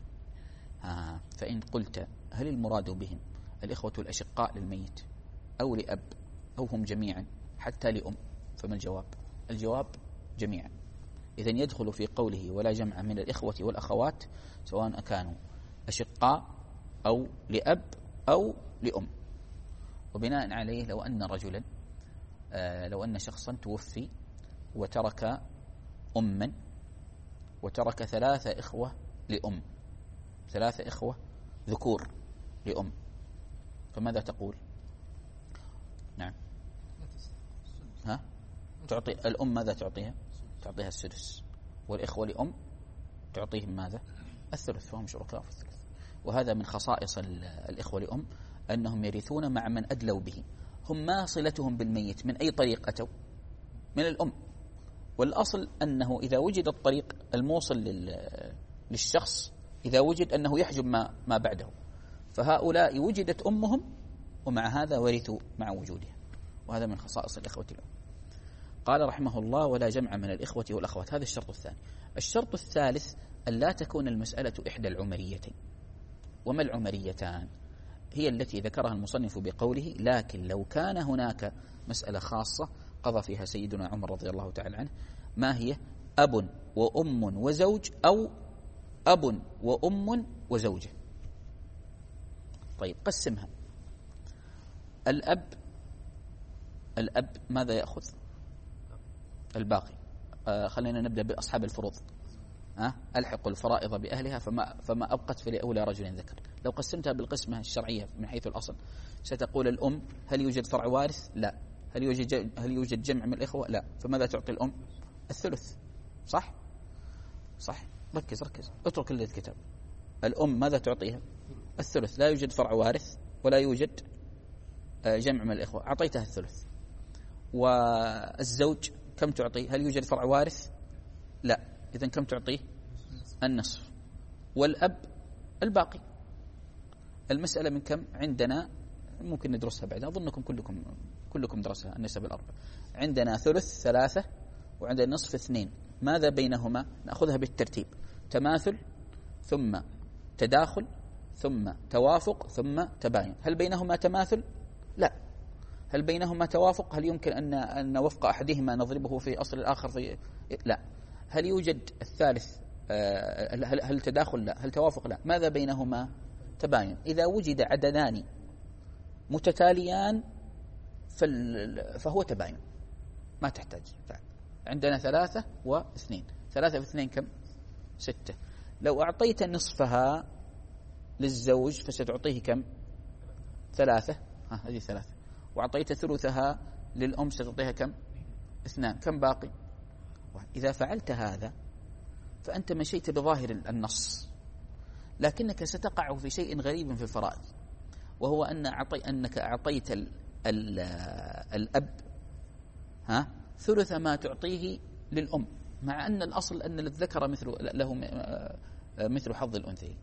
آه فإن قلت هل المراد بهم الإخوة الأشقاء للميت أو لأب أو هم جميعا حتى لأم، فما الجواب؟ الجواب جميعا. إذن يدخل في قوله ولا جمع من الإخوة والأخوات سواء كانوا أشقاء أو لأب أو لأم. وبناء عليه لو أن رجلا آه لو أن شخصا توفي وترك أما وترك ثلاثة إخوة لأم ثلاثة إخوة ذكور لأم، فماذا تقول؟ نعم ها تعطي الأم ماذا تعطيها؟ تعطيها السدس، والإخوة لأم تعطيهم ماذا؟ الثلث، فهم شركاء في الثلث. وهذا من خصائص الإخوة لأم أنهم يرثون مع من أدلوا به. هم ما صلتهم بالميت من أي طريق أتوا؟ من الأم. والأصل أنه إذا وجد الطريق الموصل للشخص إذا وجد أنه يحجب ما, ما بعده، فهؤلاء وجدت أمهم ومع هذا ورثوا مع وجودها، وهذا من خصائص الإخوة الأم. قال رحمه الله ولا جمع من الإخوة والأخوات. هذا الشرط الثاني. الشرط الثالث أن لا تكون المسألة إحدى العمريتين. وما العمريتان؟ هي التي ذكرها المصنف بقوله لكن لو كان هناك مسألة خاصة قضى فيها سيدنا عمر رضي الله تعالى عنه، ما هي؟ أب وأم وزوج أو أب وأم وزوجة. طيب قسمها. الأب الأب ماذا يأخذ؟ الباقي. آه خلينا نبدأ بأصحاب الفروض. أه؟ ألحق الفرائض بأهلها فما, فما أبقت فلأولى رجل ذكر. لو قسمتها بالقسمة الشرعية من حيث الأصل ستقول الأم هل يوجد فرع وارث؟ لا. هل يوجد هل يوجد جمع من الإخوة؟ لا. فماذا تعطي الأم؟ الثلث. صح؟ صح. ركز ركز اترك اللي الكتاب. الأم ماذا تعطيها؟ الثلث، لا يوجد فرع وارث ولا يوجد جمع من الإخوة، أعطيتها الثلث. والزوج كم تعطيه؟ هل يوجد فرع وارث؟ لا، إذن كم تعطيه؟ النصف. والأب الباقي. المسألة من كم عندنا؟ ممكن ندرسها بعد، أظنكم كلكم كلكم درسها النسب الأربع. عندنا ثلث ثلاثة وعندنا نصف اثنين، ماذا بينهما؟ نأخذها بالترتيب: تماثل ثم تداخل ثم توافق ثم تباين. هل بينهما تماثل؟ لا. هل بينهما توافق؟ هل يمكن أن أن وفق أحدهما نضربه في أصل الآخر في؟ لا. هل يوجد الثالث؟ هل هل تداخل؟ لا. هل توافق؟ لا. ماذا بينهما؟ تباين. إذا وجد عددان متتاليان فهو تباين، ما تحتاج. عندنا ثلاثة واثنين، ثلاثة واثنين كم؟ ستة. لو أعطيت نصفها للزوج فستعطيه كم؟ ثلاثة. ها هذه ثلاثة. وأعطيت ثلثها للأم ستعطيها كم؟ اثنان. كم باقي؟ إذا فعلت هذا فأنت مشيت بظاهر النص، لكنك ستقع في شيء غريب في الفرائض، وهو أن أعطي أنك أعطيت ال ال الأب ها ثلث ما تعطيه للأم، مع أن الأصل أن الذكر مثل له مثل حظ الأنثيين.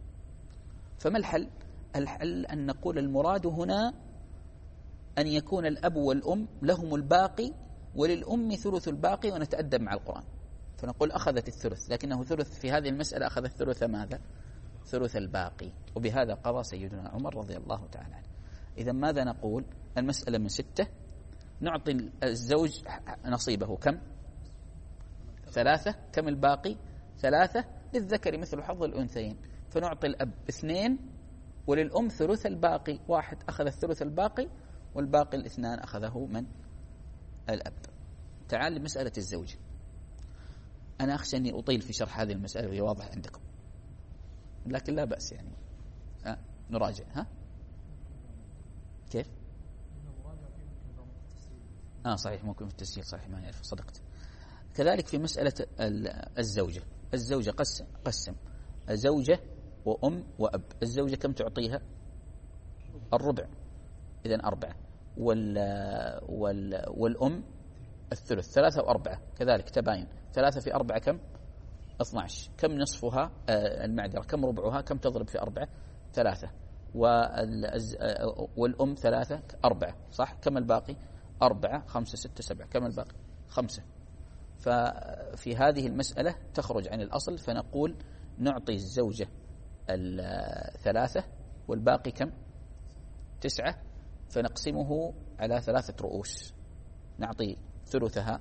فما الحل؟ الحل أن نقول المراد هنا أن يكون الأب والأم لهم الباقي وللأم ثلث الباقي، ونتأدب مع القرآن فنقول أخذت الثلث، لكنه ثلث في هذه المسألة أخذ الثلث ماذا؟ ثلث الباقي. وبهذا قضى سيدنا عمر رضي الله تعالى عنه. إذا ماذا نقول؟ المسألة من ستة، نعطي الزوج نصيبه كم؟ ثلاثة. كم الباقي؟ ثلاثة. للذكر مثل حظ الأنثيين، فنعطي الأب اثنين وللأم ثلث الباقي. واحد أخذ الثلث الباقي والباقي الاثنان أخذه من؟ الأب. تعال لمسألة الزوج. أنا أخشى أني أطيل في شرح هذه المسألة وهي واضحة عندكم، لكن لا بأس يعني أه نراجع. ها كيف؟ آه صحيح، ممكن في التسجيل، صحيح ما يعرف، صدقت. كذلك في مسألة الزوجة، الزوجة قسم قسم زوجة وأم وأب. الزوجة كم تعطيها؟ الربع، إذن أربعة. وال وال والأم الثلث، ثلاثة وأربعة كذلك تباين. ثلاثة في أربعة كم؟ اثنى عشر. كم نصفها؟ آه المعذرة، كم ربعها؟ كم تضرب في أربعة؟ ثلاثة. والأم ثلاثة، أربعة، صح؟ كم الباقي؟ أربعة، خمسة، ستة، سبعة. كم الباقي؟ خمسة. ففي هذه المسألة تخرج عن الأصل، فنقول نعطي الزوجة الثلاثة والباقي كم؟ تسعة، فنقسمه على ثلاثة رؤوس. نعطي ثلثها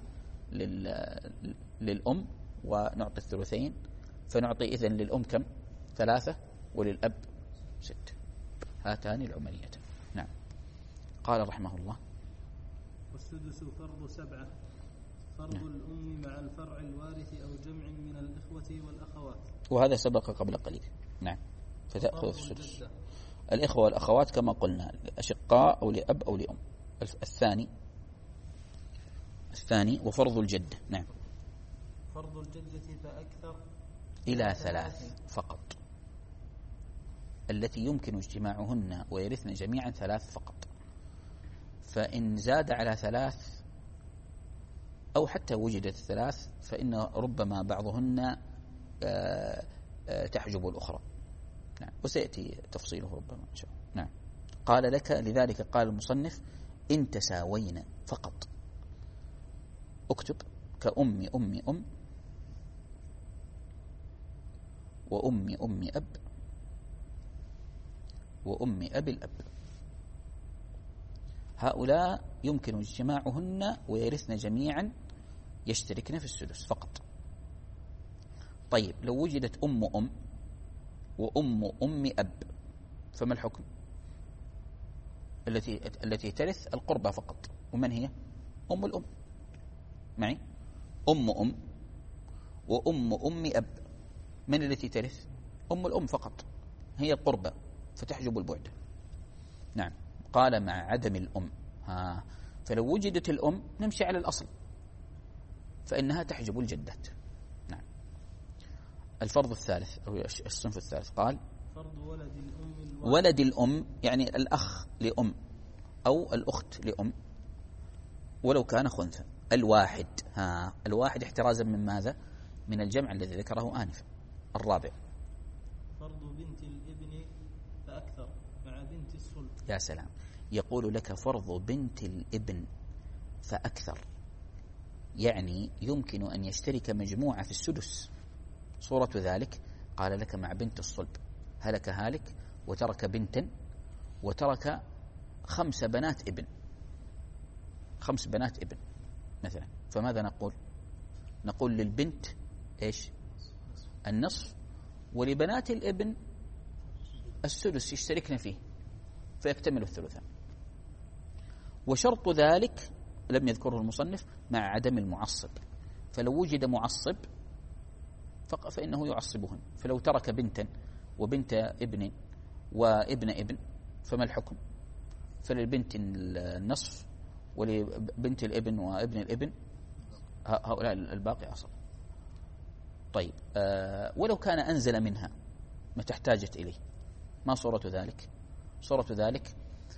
للأم ونعطي الثلثين، فنعطي إذن للأم كم؟ ثلاثة وللأب ستة. هاتان العمليتان. نعم. قال رحمه الله: والسدس فرض سبعة، فرض نعم. الأم مع الفرع الوارث أو جمع من الإخوة والأخوات، وهذا سبق قبل قليل. نعم. فتأخذ السدس. الإخوة والأخوات كما قلنا أشقاء أو لأب أو لأم. الثاني الثاني وفرض الجدة. نعم. فرض الجدة فأكثر إلى ثلاث فقط، التي يمكن اجتماعهن ويرثن جميعا ثلاث فقط. فإن زاد على ثلاث أو حتى وجدت ثلاث فإن ربما بعضهن تحجب الأخرى. نعم. وسيأتي تفصيله ربما إن شاء الله. نعم. قال لك لذلك قال المصنف: إن تساوين فقط. اكتب: كأم أم أم وأم أم أب وأم أب الأب. هؤلاء يمكن اجتماعهن ويرثن جميعا، يشتركن في السدس فقط. طيب لو وجدت أم أم وأم أم أب فما الحكم؟ التي التي ترث القربى فقط. ومن هي؟ أم الأم. معي؟ أم أم وأم أم أب، من التي ترث؟ أم الأم فقط، هي القربى فتحجب البعد. نعم. قال مع عدم الأم. ها فلو وجدت الأم نمشي على الأصل، فإنها تحجب الجدات. نعم. الفرض الثالث أو الصنف الثالث قال فرض ولد الأم ولد الأم يعني الأخ لأم أو الأخت لأم ولو كان خنثى الواحد. ها الواحد احترازا من ماذا؟ من الجمع الذي ذكره آنفا. الرابع فرض بنت الابن فأكثر مع بنت الصلب. يا سلام، يقول لك فرض بنت الابن فأكثر، يعني يمكن أن يشترك مجموعة في السدس. صورة ذلك قال لك مع بنت الصلب، هلك هالك وترك بنتا وترك خمس بنات ابن، خمس بنات ابن مثلا، فماذا نقول؟ نقول للبنت إيش؟ النصف، ولبنات الابن السدس يشتركن فيه فيكتمل الثلثان. وشرط ذلك لم يذكره المصنف مع عدم المعصب، فلو وجد معصب فإنه يعصبهن. فلو ترك بنتا وبنت ابن وابن ابن فما الحكم؟ فللبنت النصف ولبنت الابن وابن الابن هؤلاء الباقي عصب. طيب آه ولو كان أنزل منها متى احتاجت إليه، ما صورة ذلك؟ صورة ذلك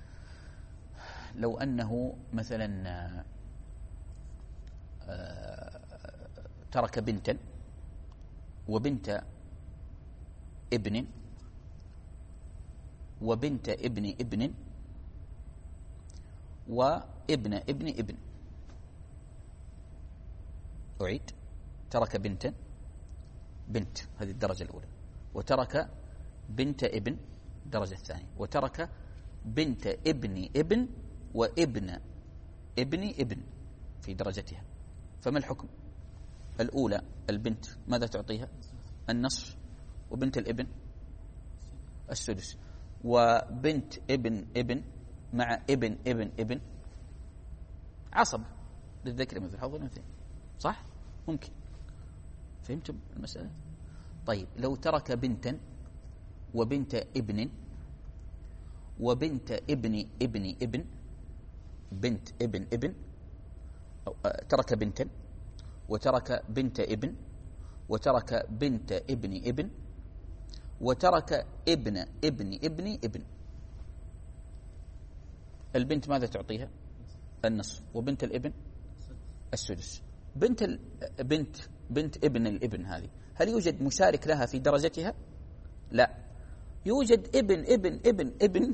لو أنه مثلا آه ترك بنتا وبنت ابن وبنت ابن ابن وابن ابن ابن. أعيد، ترك بنتا، بنت هذه الدرجة الأولى، وترك بنت ابن الدرجة الثانية، وترك بنت ابن ابن وابن ابن ابن في درجتها. فما الحكم؟ الأولى البنت ماذا تعطيها؟ النصف، وبنت الابن السدس، وبنت ابن ابن مع ابن ابن ابن عصب للذكر مثل حظ الأنثيين. صح؟ ممكن. فهمتم المسألة؟ طيب لو ترك بنتا وبنت ابن وبنت ابن ابن ابن، بنت ابن ابن، أو ترك بنتا وترك بنت ابن وترك بنت ابن ابن وترك ابن ابن ابن ابن، البنت ماذا تعطيها؟ النصف، وبنت الابن السدس. بنت ال... بنت بنت ابن الابن هذه هل يوجد مشارك لها في درجتها؟ لا، يوجد ابن ابن ابن ابن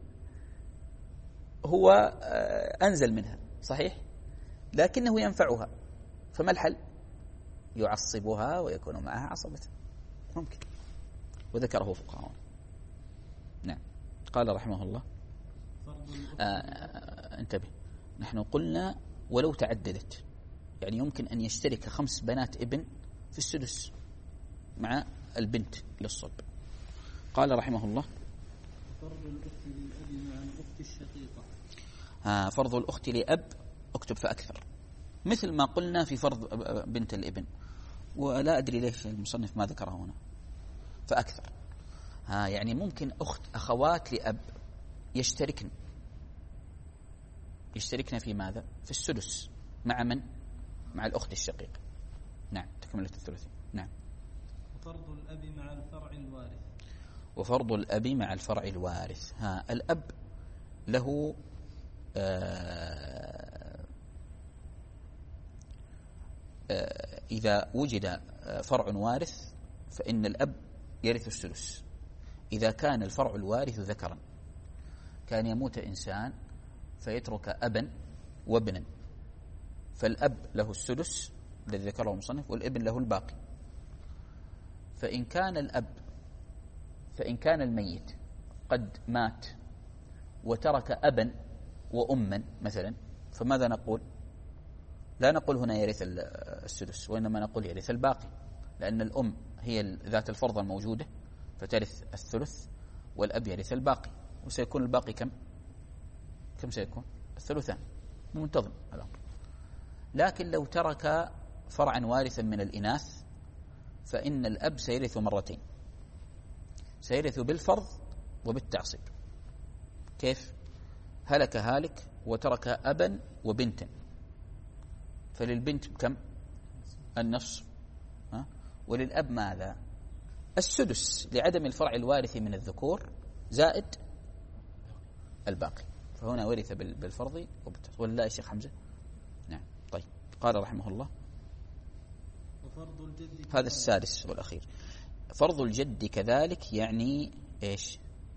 هو أنزل منها صحيح، لكنه ينفعها، فما الحل؟ يعصبها ويكون معها عصبة، ممكن، وذكره فقهاء. نعم. قال رحمه الله آه انتبه، نحن قلنا ولو تعددت، يعني يمكن أن يشترك خمس بنات ابن في السدس مع البنت للصلب. قال رحمه الله فرض الأخت للأب مع الأخت الشقيقة. آه فرض الأخت لأب اكتب فأكثر، مثل ما قلنا في فرض بنت الابن، ولا أدري ليش المصنف ما ذكره هنا فأكثر. ها يعني ممكن أخت أخوات لأب يشتركن يشتركن في ماذا؟ في السدس مع من؟ مع الأخت الشقيقة. نعم، تكملة الثلثين. نعم. وفرض الأب مع الفرع الوارث. وفرض الأب مع الفرع الوارث. ها الأب له آه آه إذا وجد فرع وارث فإن الأب يرث السدس إذا كان الفرع الوارث ذكرا. كان يموت إنسان فيترك أبا وابنا، فالأب له السدس الذي ذكره المصنف والابن له الباقي. فإن كان الأب فإن كان الميت قد مات وترك أبا وأما مثلا، فماذا نقول؟ لا نقول هنا يرث السدس، وإنما نقول يرث الباقي، لأن الأم هي ذات الفرض الموجودة فترث الثلث، والأب يرث الباقي، وسيكون الباقي كم؟ كم سيكون؟ الثلثان، منتظم الأمر. لكن لو ترك فرعا وارثا من الإناث فإن الأب سيرث مرتين، سيرث بالفرض وبالتعصيب. كيف؟ هلك هالك وترك أبا وبنتا، فللبنت كم؟ النصف، وللأب ماذا؟ السدس لعدم الفرع الوارث من الذكور زائد الباقي، فهنا ورث بالفرض ولا يا شيخ حمزة؟ نعم. طيب قال رحمه الله وفرض الجد هذا السادس والأخير. فرض الجد كذلك يعني إيش؟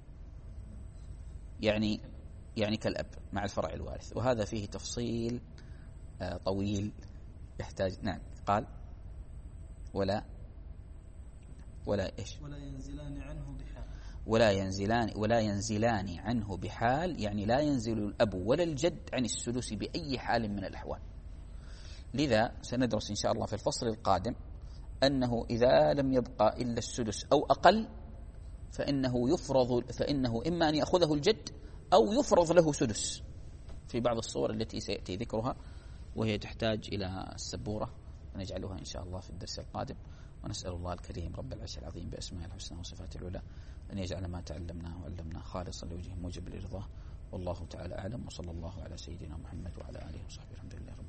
يعني يعني كالأب مع الفرع الوارث، وهذا فيه تفصيل آه طويل يحتاج. نعم. قال ولا ولا إيش؟ ولا ينزلان عنه بحال ولا ينزلان ولا ينزلان عنه بحال، يعني لا ينزل الأب ولا الجد عن السدس بأي حال من الأحوال. لذا سندرس إن شاء الله في الفصل القادم أنه إذا لم يبقى إلا السدس أو أقل فإنه يفرض فإنه إما أن يأخذه الجد أو يفرض له سدس في بعض الصور التي سيأتي ذكرها، وهي تحتاج إلى السبورة، ونجعلها إن شاء الله في الدرس القادم. ونسأل الله الكريم رب العرش العظيم بأسماء الحسنى وصفاته العلى أن يجعل ما تعلمناه وعلمناه خالصا لوجهه موجب لرضاه، والله تعالى أعلم، وصلى الله على سيدنا محمد وعلى آله وصحبه الحمد لله رب